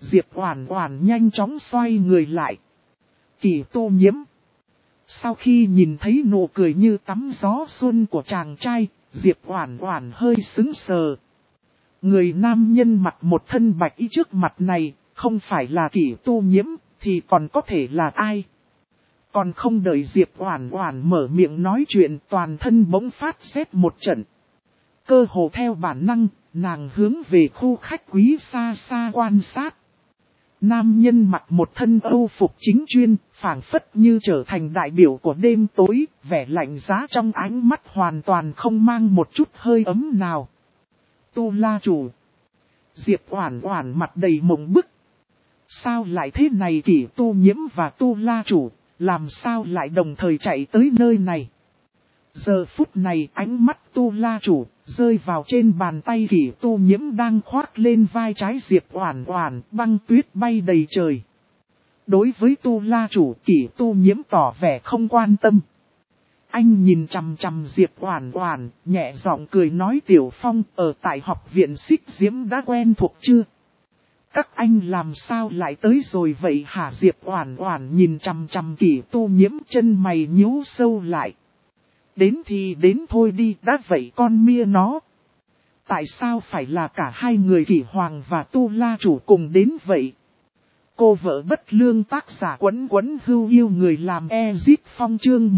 [SPEAKER 1] Diệp Oản Oản nhanh chóng xoay người lại. Kỷ Tô Nhiễm. Sau khi nhìn thấy nụ cười như tắm gió xuân của chàng trai, Diệp Oản Oản hơi sững sờ. Người nam nhân mặc một thân bạch y trước mặt này, không phải là Kỷ Tô Nhiễm, thì còn có thể là ai? Còn không đợi Diệp Oản Oản mở miệng nói chuyện, toàn thân bỗng phát rét một trận. Cơ hồ theo bản năng, nàng hướng về khu khách quý xa xa quan sát. Nam nhân mặc một thân Âu phục chính chuyên, phảng phất như trở thành đại biểu của đêm tối, vẻ lạnh giá trong ánh mắt hoàn toàn không mang một chút hơi ấm nào. Tu La chủ. Diệp Oản Oản mặt đầy mộng bức. Sao lại thế này? Kỷ Tu Nhiễm và Tu La chủ, làm sao lại đồng thời chạy tới nơi này? Giờ phút này ánh mắt Tu La chủ rơi vào trên bàn tay Kỷ Tu Nhiễm đang khoác lên vai trái Diệp Oản Oản, băng tuyết bay đầy trời. Đối với Tu La chủ, Kỷ Tu Nhiễm tỏ vẻ không quan tâm. Anh nhìn chằm chằm Diệp Oản Oản, nhẹ giọng cười nói: Tiểu Phong, ở tại học viện Xích Diễm đã quen thuộc chưa? Các anh làm sao lại tới rồi vậy hả? Diệp Oản Oản nhìn chằm chằm Kỷ Tu Nhiễm, chân mày nhíu sâu lại. Đến thì đến thôi đi, đã vậy con mia nó. Tại sao phải là cả hai người Kỷ Hoàng và Tu La chủ cùng đến vậy? Cô vợ bất lương, tác giả Quấn Quấn Hưu Yêu người làm Ezit Phong, chương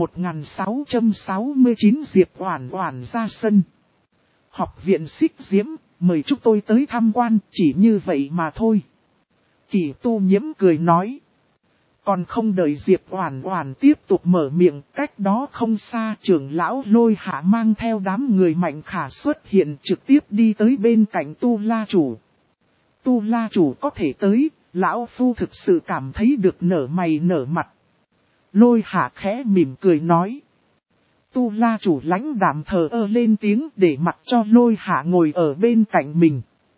[SPEAKER 1] 1669. Diệp Oản Oản ra sân. Học viện Xích Diễm, mời chúng tôi tới tham quan, chỉ như vậy mà thôi. Kỷ Tu Nhiễm cười nói. Còn không đợi Diệp Oản Oản tiếp tục mở miệng, cách đó không xa trưởng lão Lôi Hạ mang theo đám người Mạnh Khả xuất hiện, trực tiếp đi tới bên cạnh Tu La chủ. Tu La chủ có thể tới, lão phu thực sự cảm thấy được nở mày nở mặt. Lôi Hạ khẽ mỉm cười nói. Tu La chủ lãnh đạm thờ ơ lên tiếng, để mặc cho Lôi Hạ ngồi ở bên cạnh mình.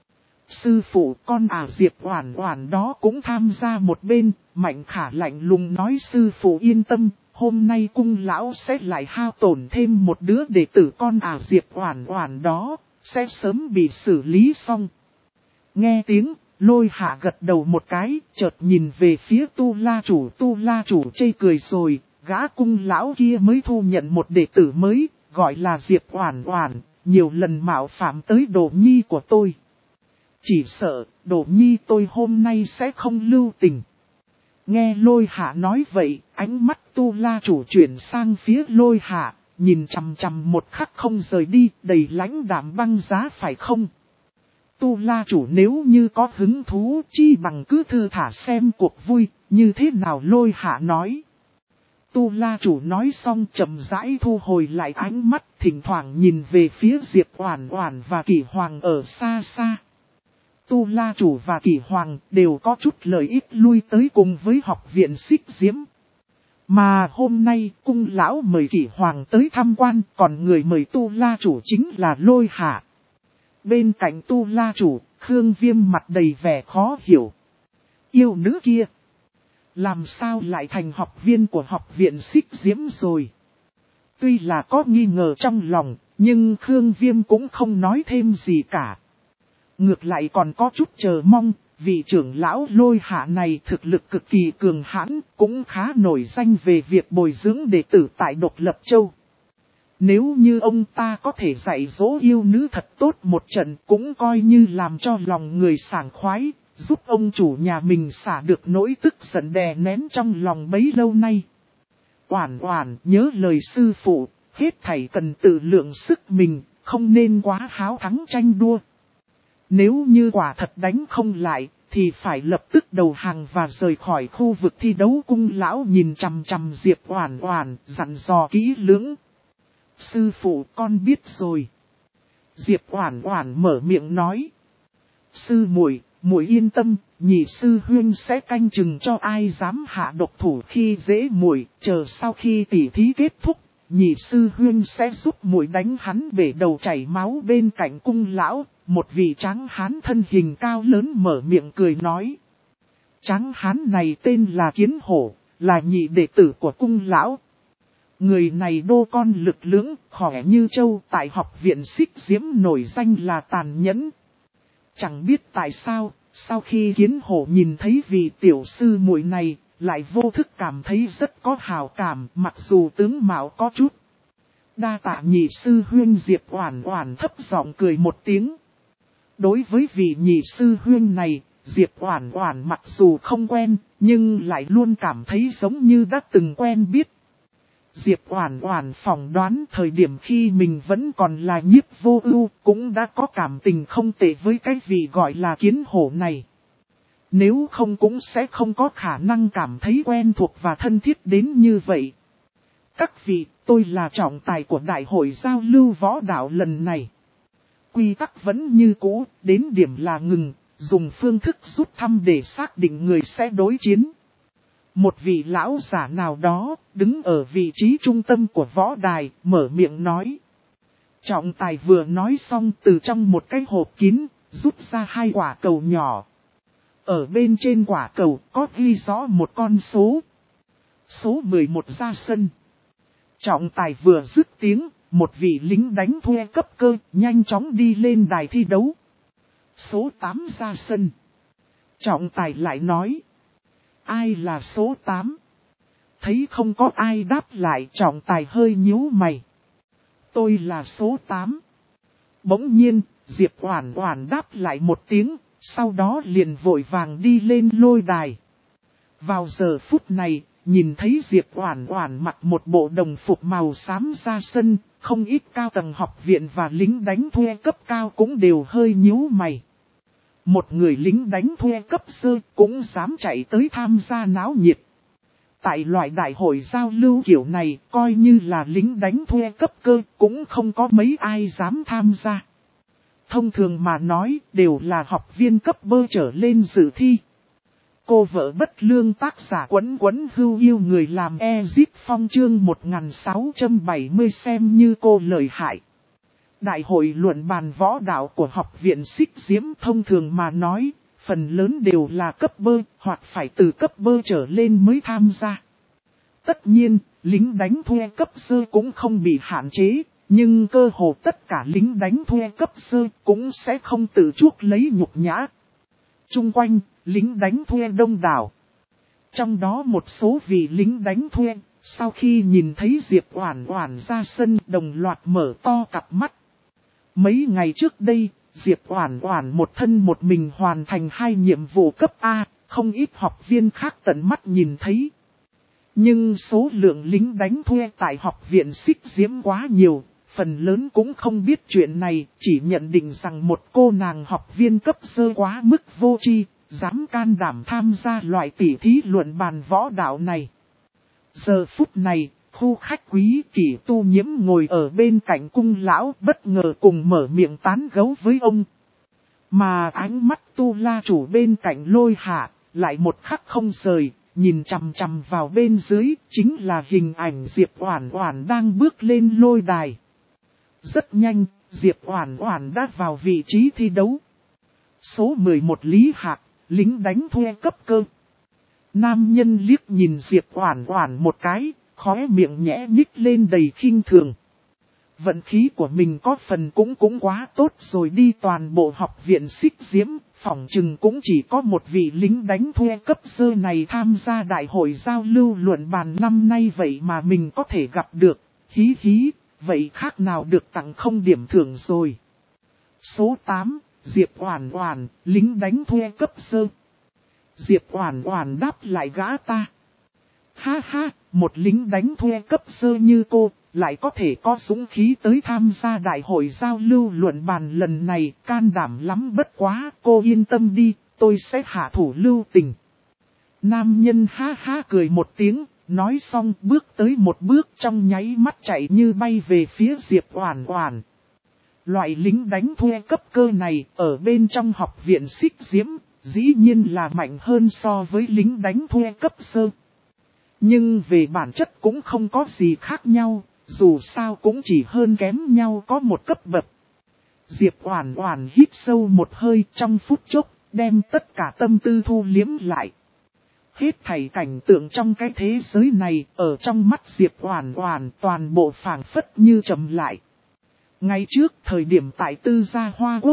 [SPEAKER 1] Sư phụ, con Diệp Oản Oản đó cũng tham gia một bên. Mạnh Khả lạnh lùng nói: sư phụ yên tâm, hôm nay cung lão sẽ lại hao tổn thêm một đứa đệ tử con Diệp Oản Oản đó, sẽ sớm bị xử lý xong. Nghe tiếng, Lôi Hạ gật đầu một cái, chợt nhìn về phía Tu La chủ chê cười rồi, gã cung lão kia mới thu nhận một đệ tử mới, gọi là Diệp Oản Oản, nhiều lần mạo phạm tới đồ nhi của tôi. Chỉ sợ, đồ nhi tôi hôm nay sẽ không lưu tình. Nghe Lôi Hạ nói vậy, ánh mắt Tu La chủ chuyển sang phía Lôi Hạ, nhìn chằm chằm một khắc không rời đi, đầy lãnh đạm băng giá phải không? Tu La chủ nếu như có hứng thú, chi bằng cứ thư thả xem cuộc vui, như thế nào? Lôi Hạ nói. Tu La chủ nói xong chậm rãi thu hồi lại ánh mắt, thỉnh thoảng nhìn về phía Diệp Oản Oản và Kỷ Hoàng ở xa xa. Tu La chủ và Kỷ Hoàng đều có chút lợi ích lui tới cùng với học viện Xích Diễm. Mà hôm nay cung lão mời Kỷ Hoàng tới tham quan, còn người mời Tu La chủ chính là Lôi Hạ. Bên cạnh Tu La chủ, Khương Viêm mặt đầy vẻ khó hiểu. Yêu nữ kia, làm sao lại thành học viên của học viện Xích Diễm rồi? Tuy là có nghi ngờ trong lòng, nhưng Khương Viêm cũng không nói thêm gì cả. Ngược lại còn có chút chờ mong, vị trưởng lão Lôi Hạ này thực lực cực kỳ cường hãn, cũng khá nổi danh về việc bồi dưỡng đệ tử tại Độc Lập Châu. Nếu như ông ta có thể dạy dỗ yêu nữ thật tốt một trận, cũng coi như làm cho lòng người sảng khoái, giúp ông chủ nhà mình xả được nỗi tức giận đè nén trong lòng bấy lâu nay. Oản Oản, nhớ lời sư phụ, hết thảy cần tự lượng sức mình, không nên quá háo thắng tranh đua. Nếu như quả thật đánh không lại, thì phải lập tức đầu hàng và rời khỏi khu vực thi đấu. Cung lão nhìn chằm chằm Diệp Oản Oản, dặn dò kỹ lưỡng. Sư phụ, con biết rồi. Diệp Oản Oản mở miệng nói. Sư muội, muội yên tâm, nhị sư huynh sẽ canh chừng cho ai dám hạ độc thủ khi dễ muội, chờ sau khi tỉ thí kết thúc, nhị sư huynh sẽ giúp muội đánh hắn bể đầu chảy máu. Bên cạnh cung lão, một vị tráng hán thân hình cao lớn mở miệng cười nói. Tráng hán này tên là Kiến Hổ, là nhị đệ tử của cung lão. Người này đô con lực lưỡng, khỏe như trâu, tại học viện Xích Diễm nổi danh là tàn nhẫn. Chẳng biết tại sao, Sau khi Kiến Hổ nhìn thấy vị tiểu sư muội này, lại vô thức cảm thấy rất có hào cảm, mặc dù tướng mạo có chút. Đa tạ nhị sư huynh. Diệp Oản Oản thấp giọng cười một tiếng. Đối với vị nhị sư huynh này, Diệp Oản Oản mặc dù không quen, nhưng lại luôn cảm thấy giống như đã từng quen biết. Diệp Oản Oản phỏng đoán thời điểm khi mình vẫn còn là Nhiếp Vô Ưu, cũng đã có cảm tình không tệ với cái vị gọi là Kiến Hổ này. Nếu không cũng sẽ không có khả năng cảm thấy quen thuộc và thân thiết đến như vậy. Các vị, tôi là trọng tài của đại hội giao lưu võ đạo lần này. Quy tắc vẫn như cũ, đến điểm là ngừng, dùng phương thức rút thăm để xác định người sẽ đối chiến. Một vị lão giả nào đó, đứng ở vị trí trung tâm của võ đài, mở miệng nói. Trọng tài vừa nói xong, từ trong một cái hộp kín, rút ra 2 quả cầu nhỏ. Ở bên trên quả cầu có ghi rõ một con số. Số 11 ra sân. Trọng tài vừa dứt tiếng, một vị lính đánh thuê cấp cơ nhanh chóng đi lên đài thi đấu. Số 8 ra sân. Trọng tài lại nói. Ai là số 8? Thấy không có ai đáp lại, trọng tài hơi nhíu mày. Tôi là số 8. Bỗng nhiên, Diệp Oản Oản đáp lại một tiếng, sau đó liền vội vàng đi lên lôi đài. Vào giờ phút này, nhìn thấy Diệp Oản Oản mặc một bộ đồng phục màu xám ra sân, không ít cao tầng học viện và lính đánh thuê cấp cao cũng đều hơi nhíu mày. Một người lính đánh thuê cấp sơ cũng dám chạy tới tham gia náo nhiệt. Tại loại đại hội giao lưu kiểu này, coi như là lính đánh thuê cấp cơ cũng không có mấy ai dám tham gia. Thông thường mà nói, đều là học viên cấp bơ trở lên dự thi. Cô vợ bất lương tác giả Quấn Quấn Hưu Yêu Người làm Ezip Phong chương 1670 xem như cô lợi hại. Đại hội luận bàn võ đạo của học viện Xích Diễm thông thường mà nói, phần lớn đều là cấp bơ hoặc phải từ cấp bơ trở lên mới tham gia. Tất nhiên, lính đánh thuê cấp sơ cũng không bị hạn chế, nhưng cơ hồ tất cả lính đánh thuê cấp sơ cũng sẽ không tự chuốc lấy nhục nhã. Chung quanh, lính đánh thuê đông đảo. Trong đó một số vị lính đánh thuê, sau khi nhìn thấy Diệp Oản Oản ra sân đồng loạt mở to cặp mắt. Mấy ngày trước đây, Diệp Oản Oản một thân một mình hoàn thành 2 nhiệm vụ cấp A, không ít học viên khác tận mắt nhìn thấy. Nhưng số lượng lính đánh thuê tại học viện Xích Diễm quá nhiều, phần lớn cũng không biết chuyện này, chỉ nhận định rằng một cô nàng học viên cấp sơ quá mức vô tri, dám can đảm tham gia loại tỉ thí luận bàn võ đạo này. Giờ phút này, khu khách quý Kỷ Tu Nhiễm ngồi ở bên cạnh cung lão bất ngờ cùng mở miệng tán gẫu với ông. Mà ánh mắt Tu La chủ bên cạnh Lôi Hạ, lại một khắc không rời, nhìn chằm chằm vào bên dưới, chính là hình ảnh Diệp Oản Oản đang bước lên lôi đài. Rất nhanh, Diệp Oản Oản đã vào vị trí thi đấu. Số 11 Lý Hạc, lính đánh thuê cấp cơ. Nam nhân liếc nhìn Diệp Oản Oản một cái, khóe miệng nhẽ nhích lên đầy khinh thường. Vận khí của mình có phần cũng quá tốt rồi đi, toàn bộ học viện Xích Diễm, phỏng chừng cũng chỉ có một vị lính đánh thuê cấp sơ này tham gia đại hội giao lưu luận bàn năm nay vậy mà mình có thể gặp được, hí hí, vậy khác nào được tặng không điểm thưởng rồi. Số 8, Diệp Oản Oản, lính đánh thuê cấp sơ. Diệp Oản Oản đáp lại gã ta. Ha ha, một lính đánh thuê cấp sơ như cô, lại có thể có dũng khí tới tham gia đại hội giao lưu luận bàn lần này, can đảm lắm, bất quá, cô yên tâm đi, tôi sẽ hạ thủ lưu tình. Nam nhân ha ha cười một tiếng, nói xong bước tới một bước trong nháy mắt chạy như bay về phía Diệp Oản Oản. Loại lính đánh thuê cấp cơ này, ở bên trong học viện Xích Diễm, dĩ nhiên là mạnh hơn so với lính đánh thuê cấp sơ. Nhưng về bản chất cũng không có gì khác nhau, dù sao cũng chỉ hơn kém nhau có một cấp bậc. Diệp Oản Oản hít sâu một hơi, trong phút chốc, đem tất cả tâm tư thu liếm lại. Hết thảy cảnh tượng trong cái thế giới này, ở trong mắt Diệp Oản Oản toàn bộ phảng phất như chậm lại. Ngày trước thời điểm tại Tư Gia Hoa Quốc,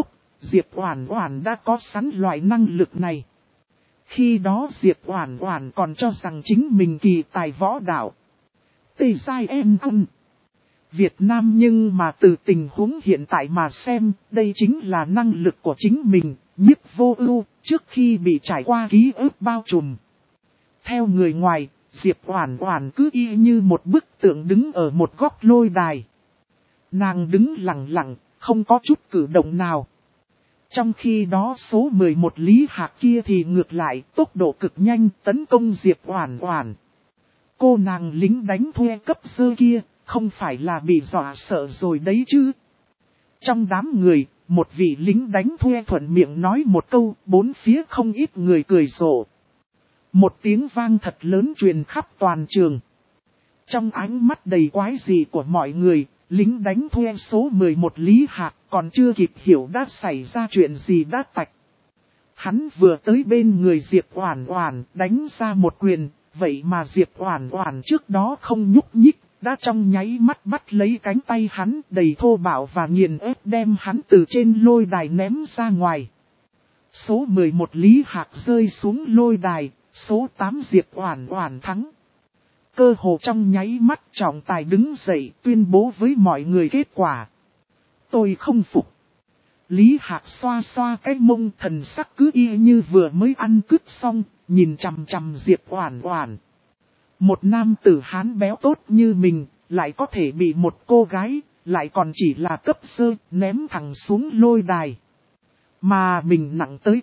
[SPEAKER 1] Diệp Oản Oản đã có sẵn loại năng lực này. Khi đó Diệp Oản Oản còn cho rằng chính mình kỳ tài võ đạo. Tê sai em ăn. Việt Nam nhưng mà từ tình huống hiện tại mà xem, đây chính là năng lực của chính mình, Nhiếp Vô Ưu, trước khi bị trải qua ký ức bao trùm. Theo người ngoài, Diệp Oản Oản cứ y như một bức tượng đứng ở một góc lôi đài. Nàng đứng lặng lặng, không có chút cử động nào. Trong khi đó số 11 Lý Hạc kia thì ngược lại, tốc độ cực nhanh tấn công Diệp Oản Oản. Cô nàng lính đánh thuê cấp sơ kia, không phải là bị dọa sợ rồi đấy chứ. Trong đám người, một vị lính đánh thuê thuận miệng nói một câu, bốn phía không ít người cười rộ. Một tiếng vang thật lớn truyền khắp toàn trường. Trong ánh mắt đầy quái dị của mọi người, lính đánh thuê số 11 Lý Hạc còn chưa kịp hiểu đã xảy ra chuyện gì đã tạch. Hắn vừa tới bên người Diệp Oản Oản đánh ra một quyền, vậy mà Diệp Oản Oản trước đó không nhúc nhích, đã trong nháy mắt bắt lấy cánh tay hắn đầy thô bạo và nghiền ép đem hắn từ trên lôi đài ném ra ngoài. Số 11 Lý Hạc rơi xuống lôi đài, số 8 Diệp Oản Oản thắng. Cơ hồ trong nháy mắt trọng tài đứng dậy tuyên bố với mọi người kết quả. Tôi không phục. Lý Hạc xoa xoa cái mông, thần sắc cứ y như vừa mới ăn cứt xong, nhìn chằm chằm Diệp Oản Oản. Một nam tử Hán béo tốt như mình, lại có thể bị một cô gái, lại còn chỉ là cấp sơ, ném thẳng xuống lôi đài. Mà mình nặng tới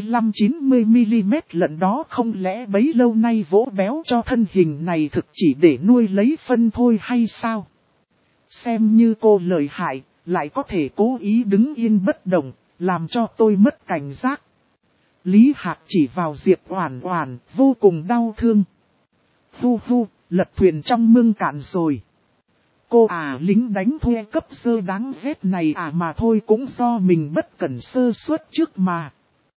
[SPEAKER 1] 85-90mm lận đó, không lẽ bấy lâu nay vỗ béo cho thân hình này thực chỉ để nuôi lấy phân thôi hay sao? Xem như cô lợi hại, lại có thể cố ý đứng yên bất động, làm cho tôi mất cảnh giác. Lý Hạc chỉ vào Diệp Oản Oản, vô cùng đau thương. Hu hu, lật thuyền trong mương cạn rồi. Cô lính đánh thuê cấp sơ đáng ghét này mà thôi, cũng do mình bất cẩn sơ suất trước mà.